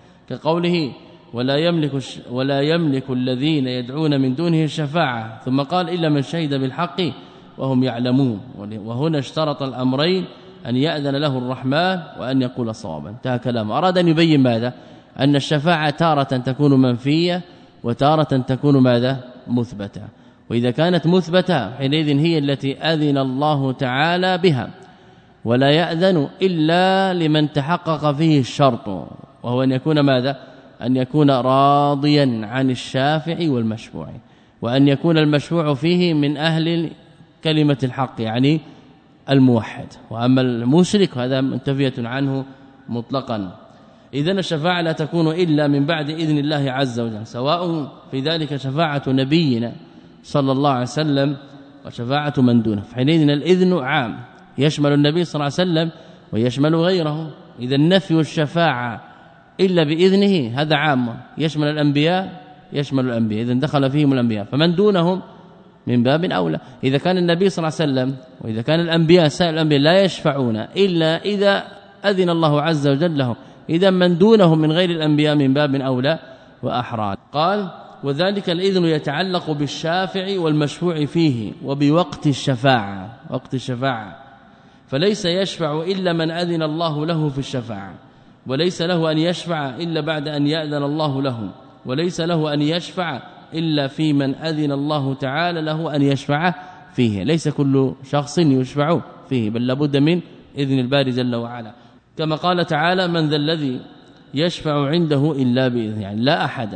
S2: كقوله ولا يملك ولا يملك الذين يدعون من دونه الشفاعة، ثم قال إلا من شهد بالحق وهم يعلمون. وهنا اشترط الأمرين أن يأذن له الرحمن وأن يقول صوابا. انتهى كلامه. أراد أن يبين ماذا؟ أن الشفاعة تارة تكون منفية وتارة تكون ماذا؟ مثبتة. وإذا كانت مثبتة حينئذ هي التي أذن الله تعالى بها، ولا يأذن إلا لمن تحقق فيه الشرط، وهو أن يكون ماذا؟ أن يكون راضيا عن الشافع والمشفوع، وأن يكون المشفوع فيه من أهل كلمة الحق يعني الموحد. وأما المشرك هذا منتفية عنه مطلقا. إذن الشفاعة لا تكون إلا من بعد إذن الله عز وجل، سواء في ذلك شفاعة نبينا صلى الله عليه وسلم وشفاعة من دونه، فحينئذ الإذن عام يشمل النبي صلى الله عليه وسلم ويشمل غيره. إذا نفي الشفاعة إلا بإذنه هذا عام يشمل الأنبياء يشمل الأنبياء، إذن دخل فيهم الأنبياء، فمن دونهم من باب أولى. إذا كان النبي صلى الله عليه وسلم وإذا كان الأنبياء سائر الأنبياء لا يشفعون إلا إذا أذن الله عز وجل لهم، إذا من دونهم من غير الأنبياء من باب أولى وأحرى. قال وذلك الإذن يتعلق بالشافع والمشفوع فيه وبوقت الشفاعة، وقت الشفاعة، فليس يشفع إلا من أذن الله له في الشفاعة، وليس له أن يشفع إلا بعد أن يأذن الله له، وليس له أن يشفع إلا في من أذن الله تعالى له أن يشفع فيه. ليس كل شخص يشفع فيه، بل لابد من إذن الباري جل وعلا، كما قال تعالى من ذا الذي يشفع عنده إلا بإذنه، يعني لا أحد،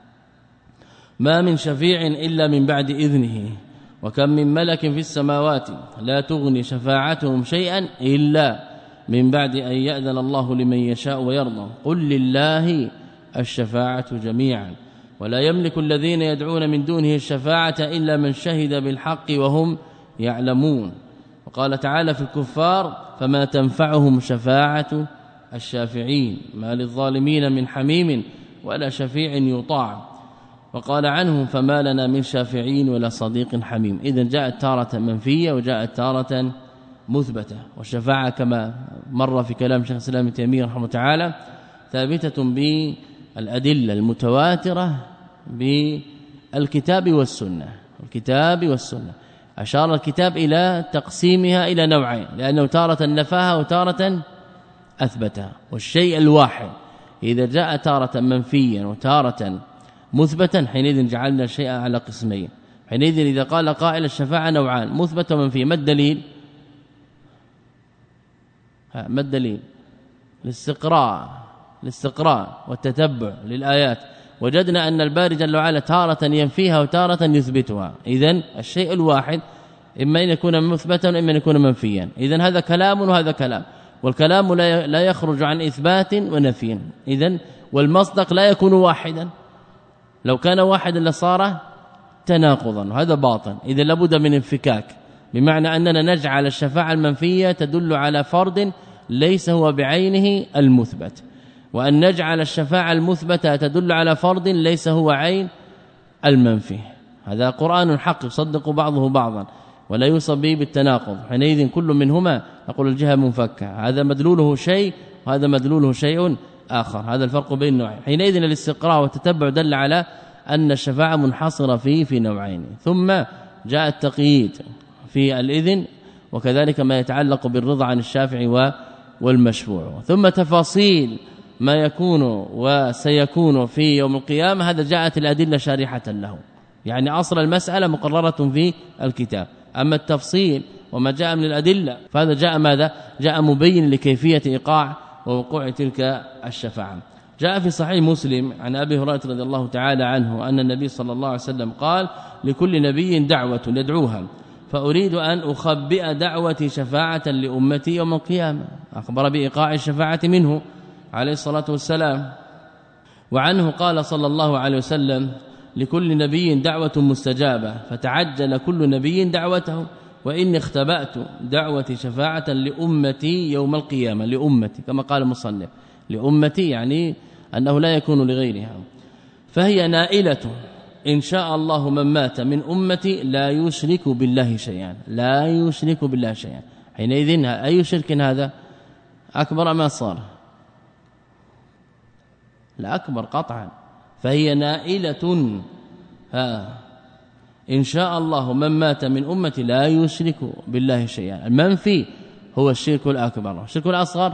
S2: ما من شفيع إلا من بعد إذنه، وكم من ملك في السماوات لا تغني شفاعتهم شيئا إلا من بعد أن يأذن الله لمن يشاء ويرضى، قل لله الشفاعة جميعا ولا يملك الذين يدعون من دونه الشفاعة إلا من شهد بالحق وهم يعلمون. وقال تعالى في الكفار فما تنفعهم شفاعة الشافعين ما للظالمين من حميم ولا شفيع يطاع. وقال عنهم فما لنا من شافعين ولا صديق حميم. إذن جاءت تارة منفية وجاءت تارة مثبتة. والشفاعة كما مر في كلام شيخ الإسلام ابن تيمية رحمه الله تعالى ثابتة بالأدلة المتواترة بالكتاب والسنة، الكتاب والسنة. أشار الكتاب إلى تقسيمها إلى نوعين، لأنه تارة نفاها وتارة أثبتها. والشيء الواحد إذا جاء تارة منفيا وتارة مثبتا حينئذ جعلنا الشيء على قسمين. حينئذ إذا قال قائل الشفاعة نوعان مثبت ومنفي، ما الدليل؟ ما الدليل؟ الاستقراء الاستقراء والتتبع للآيات، وجدنا أن الباري جل وعلا تارة ينفيها وتارة يثبتها. إذن الشيء الواحد إما أن يكون مثبتا وإما أن يكون منفيا. إذن هذا كلام وهذا كلام، والكلام لا يخرج عن إثبات ونفي. إذن والمصدق لا يكون واحدا، لو كان واحدا لصار تناقضا، وهذا باطل. إذا لابد من انفكاك، بمعنى أننا نجعل الشفاعة المنفية تدل على فرد ليس هو بعينه المثبت، وأن نجعل الشفاعة المثبتة تدل على فرد ليس هو عين المنفي. هذا قرآن حق يصدق بعضه بعضا ولا يوصف به بالتناقض. حينئذ كل منهما نقول الجهة منفكة، هذا مدلوله شيء وهذا مدلوله شيء آخر، هذا الفرق بين النوعين. حينئذ الاستقراء والتتبع دل على أن الشفاعة منحصرة فيه في نوعين. ثم جاء التقييد في الإذن، وكذلك ما يتعلق بالرضا عن الشافع والمشفوع. ثم تفاصيل ما يكون وسيكون في يوم القيامة، هذا جاءت الأدلة شارحة له، يعني أصل المسألة مقررة في الكتاب. أما التفصيل وما جاء من الأدلة فهذا جاء ماذا؟ جاء مبين لكيفية إيقاع ووقوع تلك الشفاعة. جاء في صحيح مسلم عن أبي هريرة رضي الله تعالى عنه أن النبي صلى الله عليه وسلم قال: لكل نبي دعوة يدعوها، فأريد أن أخبئ دعوتي شفاعة لأمتي يوم القيامة. أخبر بإيقاع الشفاعة منه عليه الصلاة والسلام. وعنه قال صلى الله عليه وسلم: لكل نبي دعوة مستجابة، فتعجل كل نبي دعوته، وإني اختبأت دعوتي شفاعة لأمتي يوم القيامة. لأمتي كما قال المصنف، لأمتي يعني أنه لا يكون لغيرها، فهي نائلة إن شاء الله من مات من أمتي لا يشرك بالله شيئا، لا يشرك بالله شيئا. حينئذ أي شرك هذا؟ أكبر ما صار، لا أكبر قطعا. فهي نائلة ها إن شاء الله من مات من أمتي لا يشرك بالله شيئا. المنفي هو الشرك الأكبر. الشرك الأصغر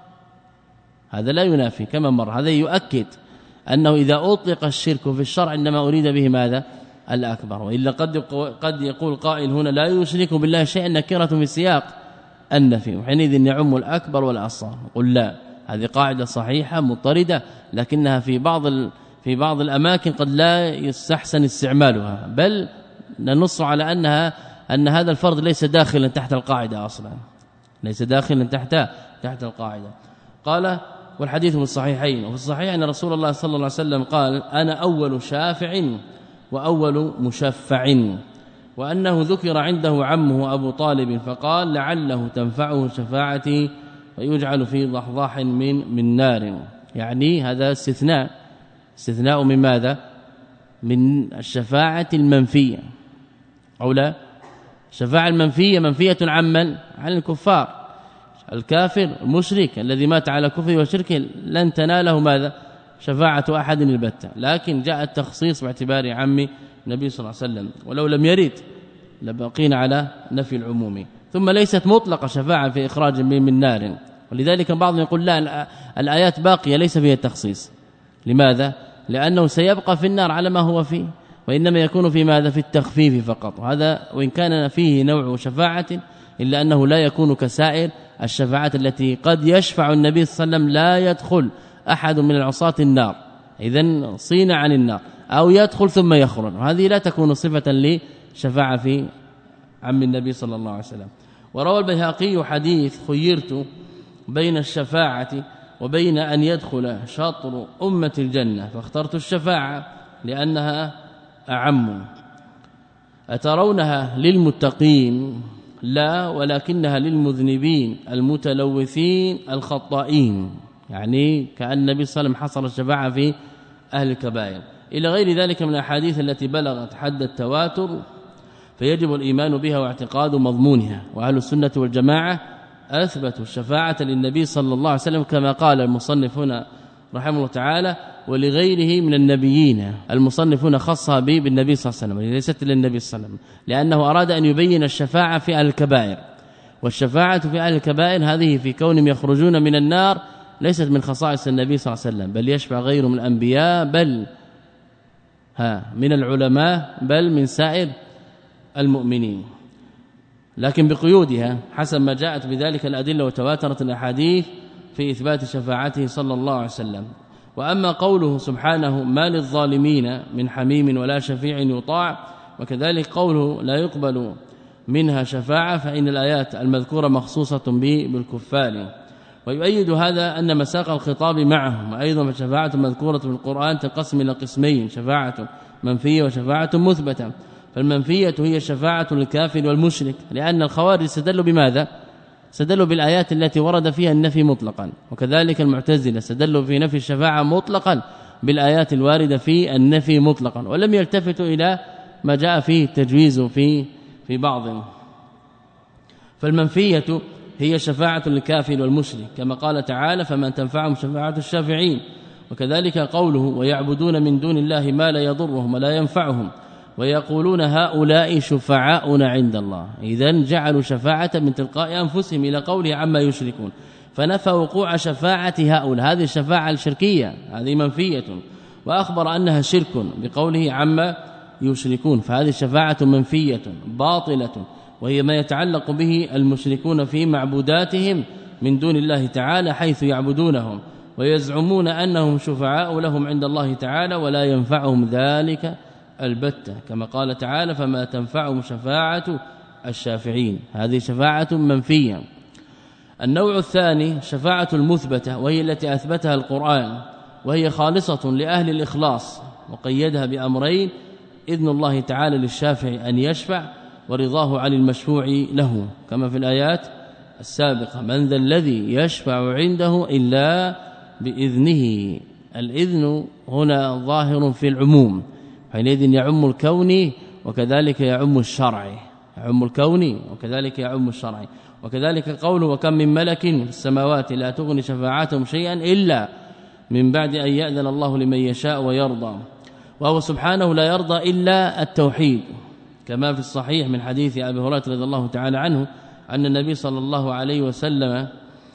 S2: هذا لا ينافي كما مر، هذا يؤكد أنه إذا أطلق الشرك في الشرع إنما أريد به ماذا؟ الأكبر. وإلا قد قد يقول قائل هنا لا يشرك بالله شيئا نكرة في سياق النفي، وحينئذ يعم الأكبر والأصغر. قل لا، هذه قاعدة صحيحة مضطردة، لكنها في بعض في بعض الأماكن قد لا يستحسن استعمالها، بل ننص على أنها أن هذا الفرض ليس داخلا تحت القاعدة أصلا، ليس داخلا تحت تحت القاعدة. قال: والحديث في الصحيحين، وفي الصحيح أن رسول الله صلى الله عليه وسلم قال: أنا أول شافع وأول مشفع، وأنه ذكر عنده عمه أبو طالب فقال: لعله تنفعه شفاعتي ويجعل في ضحضاح من من نار. يعني هذا استثناء، استثناء من ماذا؟ من الشفاعة المنفية أو لا؟ الشفاعة المنفية منفية عمن؟ عن الكفار. الكافر المشرك الذي مات على كفره وشركه لن تناله ماذا؟ شفاعة أحد البتة. لكن جاء التخصيص باعتبار عم النبي صلى الله عليه وسلم، ولو لم يرد لبقينا على نفي العموم. ثم ليست مطلقة شفاعة في إخراج من, من نار، ولذلك بعضهم يقول لا، الآيات باقية ليس فيها التخصيص. لماذا؟ لأنه سيبقى في النار على ما هو فيه، وإنما يكون في ماذا؟ في التخفيف فقط. هذا وإن كان فيه نوع شفاعة إلا أنه لا يكون كسائر الشفاعات التي قد يشفع النبي صلى الله عليه وسلم لا يدخل أحد من العصاة النار، إذن صين عن النار، أو يدخل ثم يخرج، وهذه لا تكون صفة لشفاعة في عم النبي صلى الله عليه وسلم. وروى البيهقي حديث: خيرت بين الشفاعة وبين أن يدخل شاطر أمة الجنة فاخترت الشفاعة لأنها أعم. أترونها للمتقين؟ لا، ولكنها للمذنبين المتلوثين الخطائين. يعني كأن النبي صلى الله عليه وسلم حصر الشفاعة في أهل الكبائر. إلى غير ذلك من الأحاديث التي بلغت حد التواتر، فيجب الإيمان بها واعتقاد مضمونها. وأهل السنة والجماعة أثبتوا الشفاعة للنبي صلى الله عليه وسلم كما قال المصنف هنا رحمه الله تعالى: ولغيره من النبيين. المصنفون خصها به بالنبي صلى الله عليه وسلم ليست للنبي صلى الله عليه وسلم، لأنه أراد أن يبين الشفاعة في أهل الكبائر، والشفاعة في أهل الكبائر هذه في كونهم يخرجون من النار ليست من خصائص النبي صلى الله عليه وسلم، بل يشفع غيره من الأنبياء، بل ها من العلماء، بل من سائر المؤمنين، لكن بقيودها حسب ما جاءت بذلك الأدلة وتواترت الأحاديث في إثبات شفاعته صلى الله عليه وسلم. وأما قوله سبحانه ما للظالمين من حميم ولا شفيع يطاع، وكذلك قوله لا يقبل منها شفاعة، فإن الآيات المذكورة مخصوصة به بالكفار. ويؤيد هذا أن مساق الخطاب معهم، وأيضا فشفاعة مذكورة في القرآن تنقسم إلى قسمين: شفاعة منفية وشفاعة مثبتة. فالمنفية هي الشفاعة للكافر والمشرك، لأن الخوارج استدلوا بماذا؟ استدلوا بالآيات التي ورد فيها النفي مطلقا، وكذلك المعتزلة استدلوا في نفي الشفاعة مطلقا بالآيات الواردة في النفي مطلقا، ولم يلتفتوا إلى ما جاء فيه التجويز في في بعض. فالمنفية هي شفاعة للكافر والمشرك، كما قال تعالى فمن تنفعهم شفاعة الشافعين. وكذلك قوله ويعبدون من دون الله ما لا يضرهم ولا ينفعهم ويقولون هؤلاء شفعاؤنا عند الله، إذن جعلوا شفاعة من تلقاء أنفسهم إلى قوله عما يشركون، فنفى وقوع شفاعة هؤلاء، هذه الشفاعة الشركية هذه منفية، وأخبر أنها شرك بقوله عما يشركون، فهذه الشفاعة منفية باطلة، وهي ما يتعلق به المشركون في معبوداتهم من دون الله تعالى، حيث يعبدونهم ويزعمون أنهم شفعاء لهم عند الله تعالى ولا ينفعهم ذلك البتة، كما قال تعالى فما تنفعهم شفاعة الشافعين، هذه شفاعة منفية. النوع الثاني شفاعة المثبتة، وهي التي أثبتها القرآن، وهي خالصة لأهل الإخلاص، وقيدها بأمرين: إذن الله تعالى للشافع أن يشفع، ورضاه عن المشفوع له، كما في الآيات السابقة: من ذا الذي يشفع عنده إلا بإذنه. الإذن هنا ظاهر في العموم، حينئذ يعم الكوني وكذلك يعم الشرعي، يعم الكوني وكذلك يعم الشرعي. وكذلك قوله وكم من ملك في السماوات لا تغني شفاعتهم شيئا إلا من بعد أن يأذن الله لمن يشاء ويرضى، وهو سبحانه لا يرضى إلا التوحيد، كما في الصحيح من حديث أبي هريرة رضي الله تعالى عنه أن النبي صلى الله عليه وسلم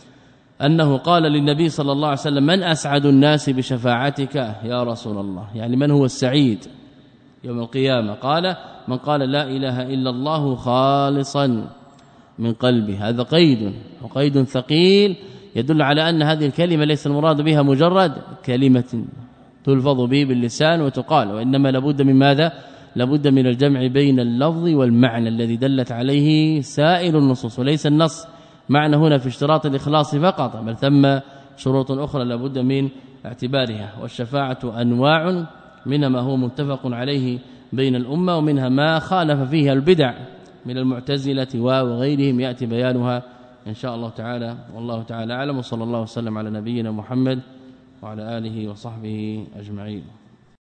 S2: أنه قال للنبي صلى الله عليه وسلم من أسعد الناس بشفاعتك يا رسول الله، يعني من هو السعيد يوم القيامة؟ قال من قال لا إله إلا الله خالصا من قلبه. هذا قيد، وقيد ثقيل يدل على أن هذه الكلمة ليس المراد بها مجرد كلمة تلفظ به باللسان وتقال، وإنما لابد من ماذا؟ لابد من الجمع بين اللفظ والمعنى الذي دلت عليه سائر النصوص، وليس النص معنى هنا في اشتراط الإخلاص فقط، بل ثم شروط أخرى لابد من اعتبارها. والشفاعة أنواع، منها ما هو متفق عليه بين الأمة، ومنها ما خالف فيها البدع من المعتزلة وغيرهم، يأتي بيانها إن شاء الله تعالى. والله تعالى أعلم، وصلى الله وسلم على نبينا محمد وعلى آله وصحبه أجمعين.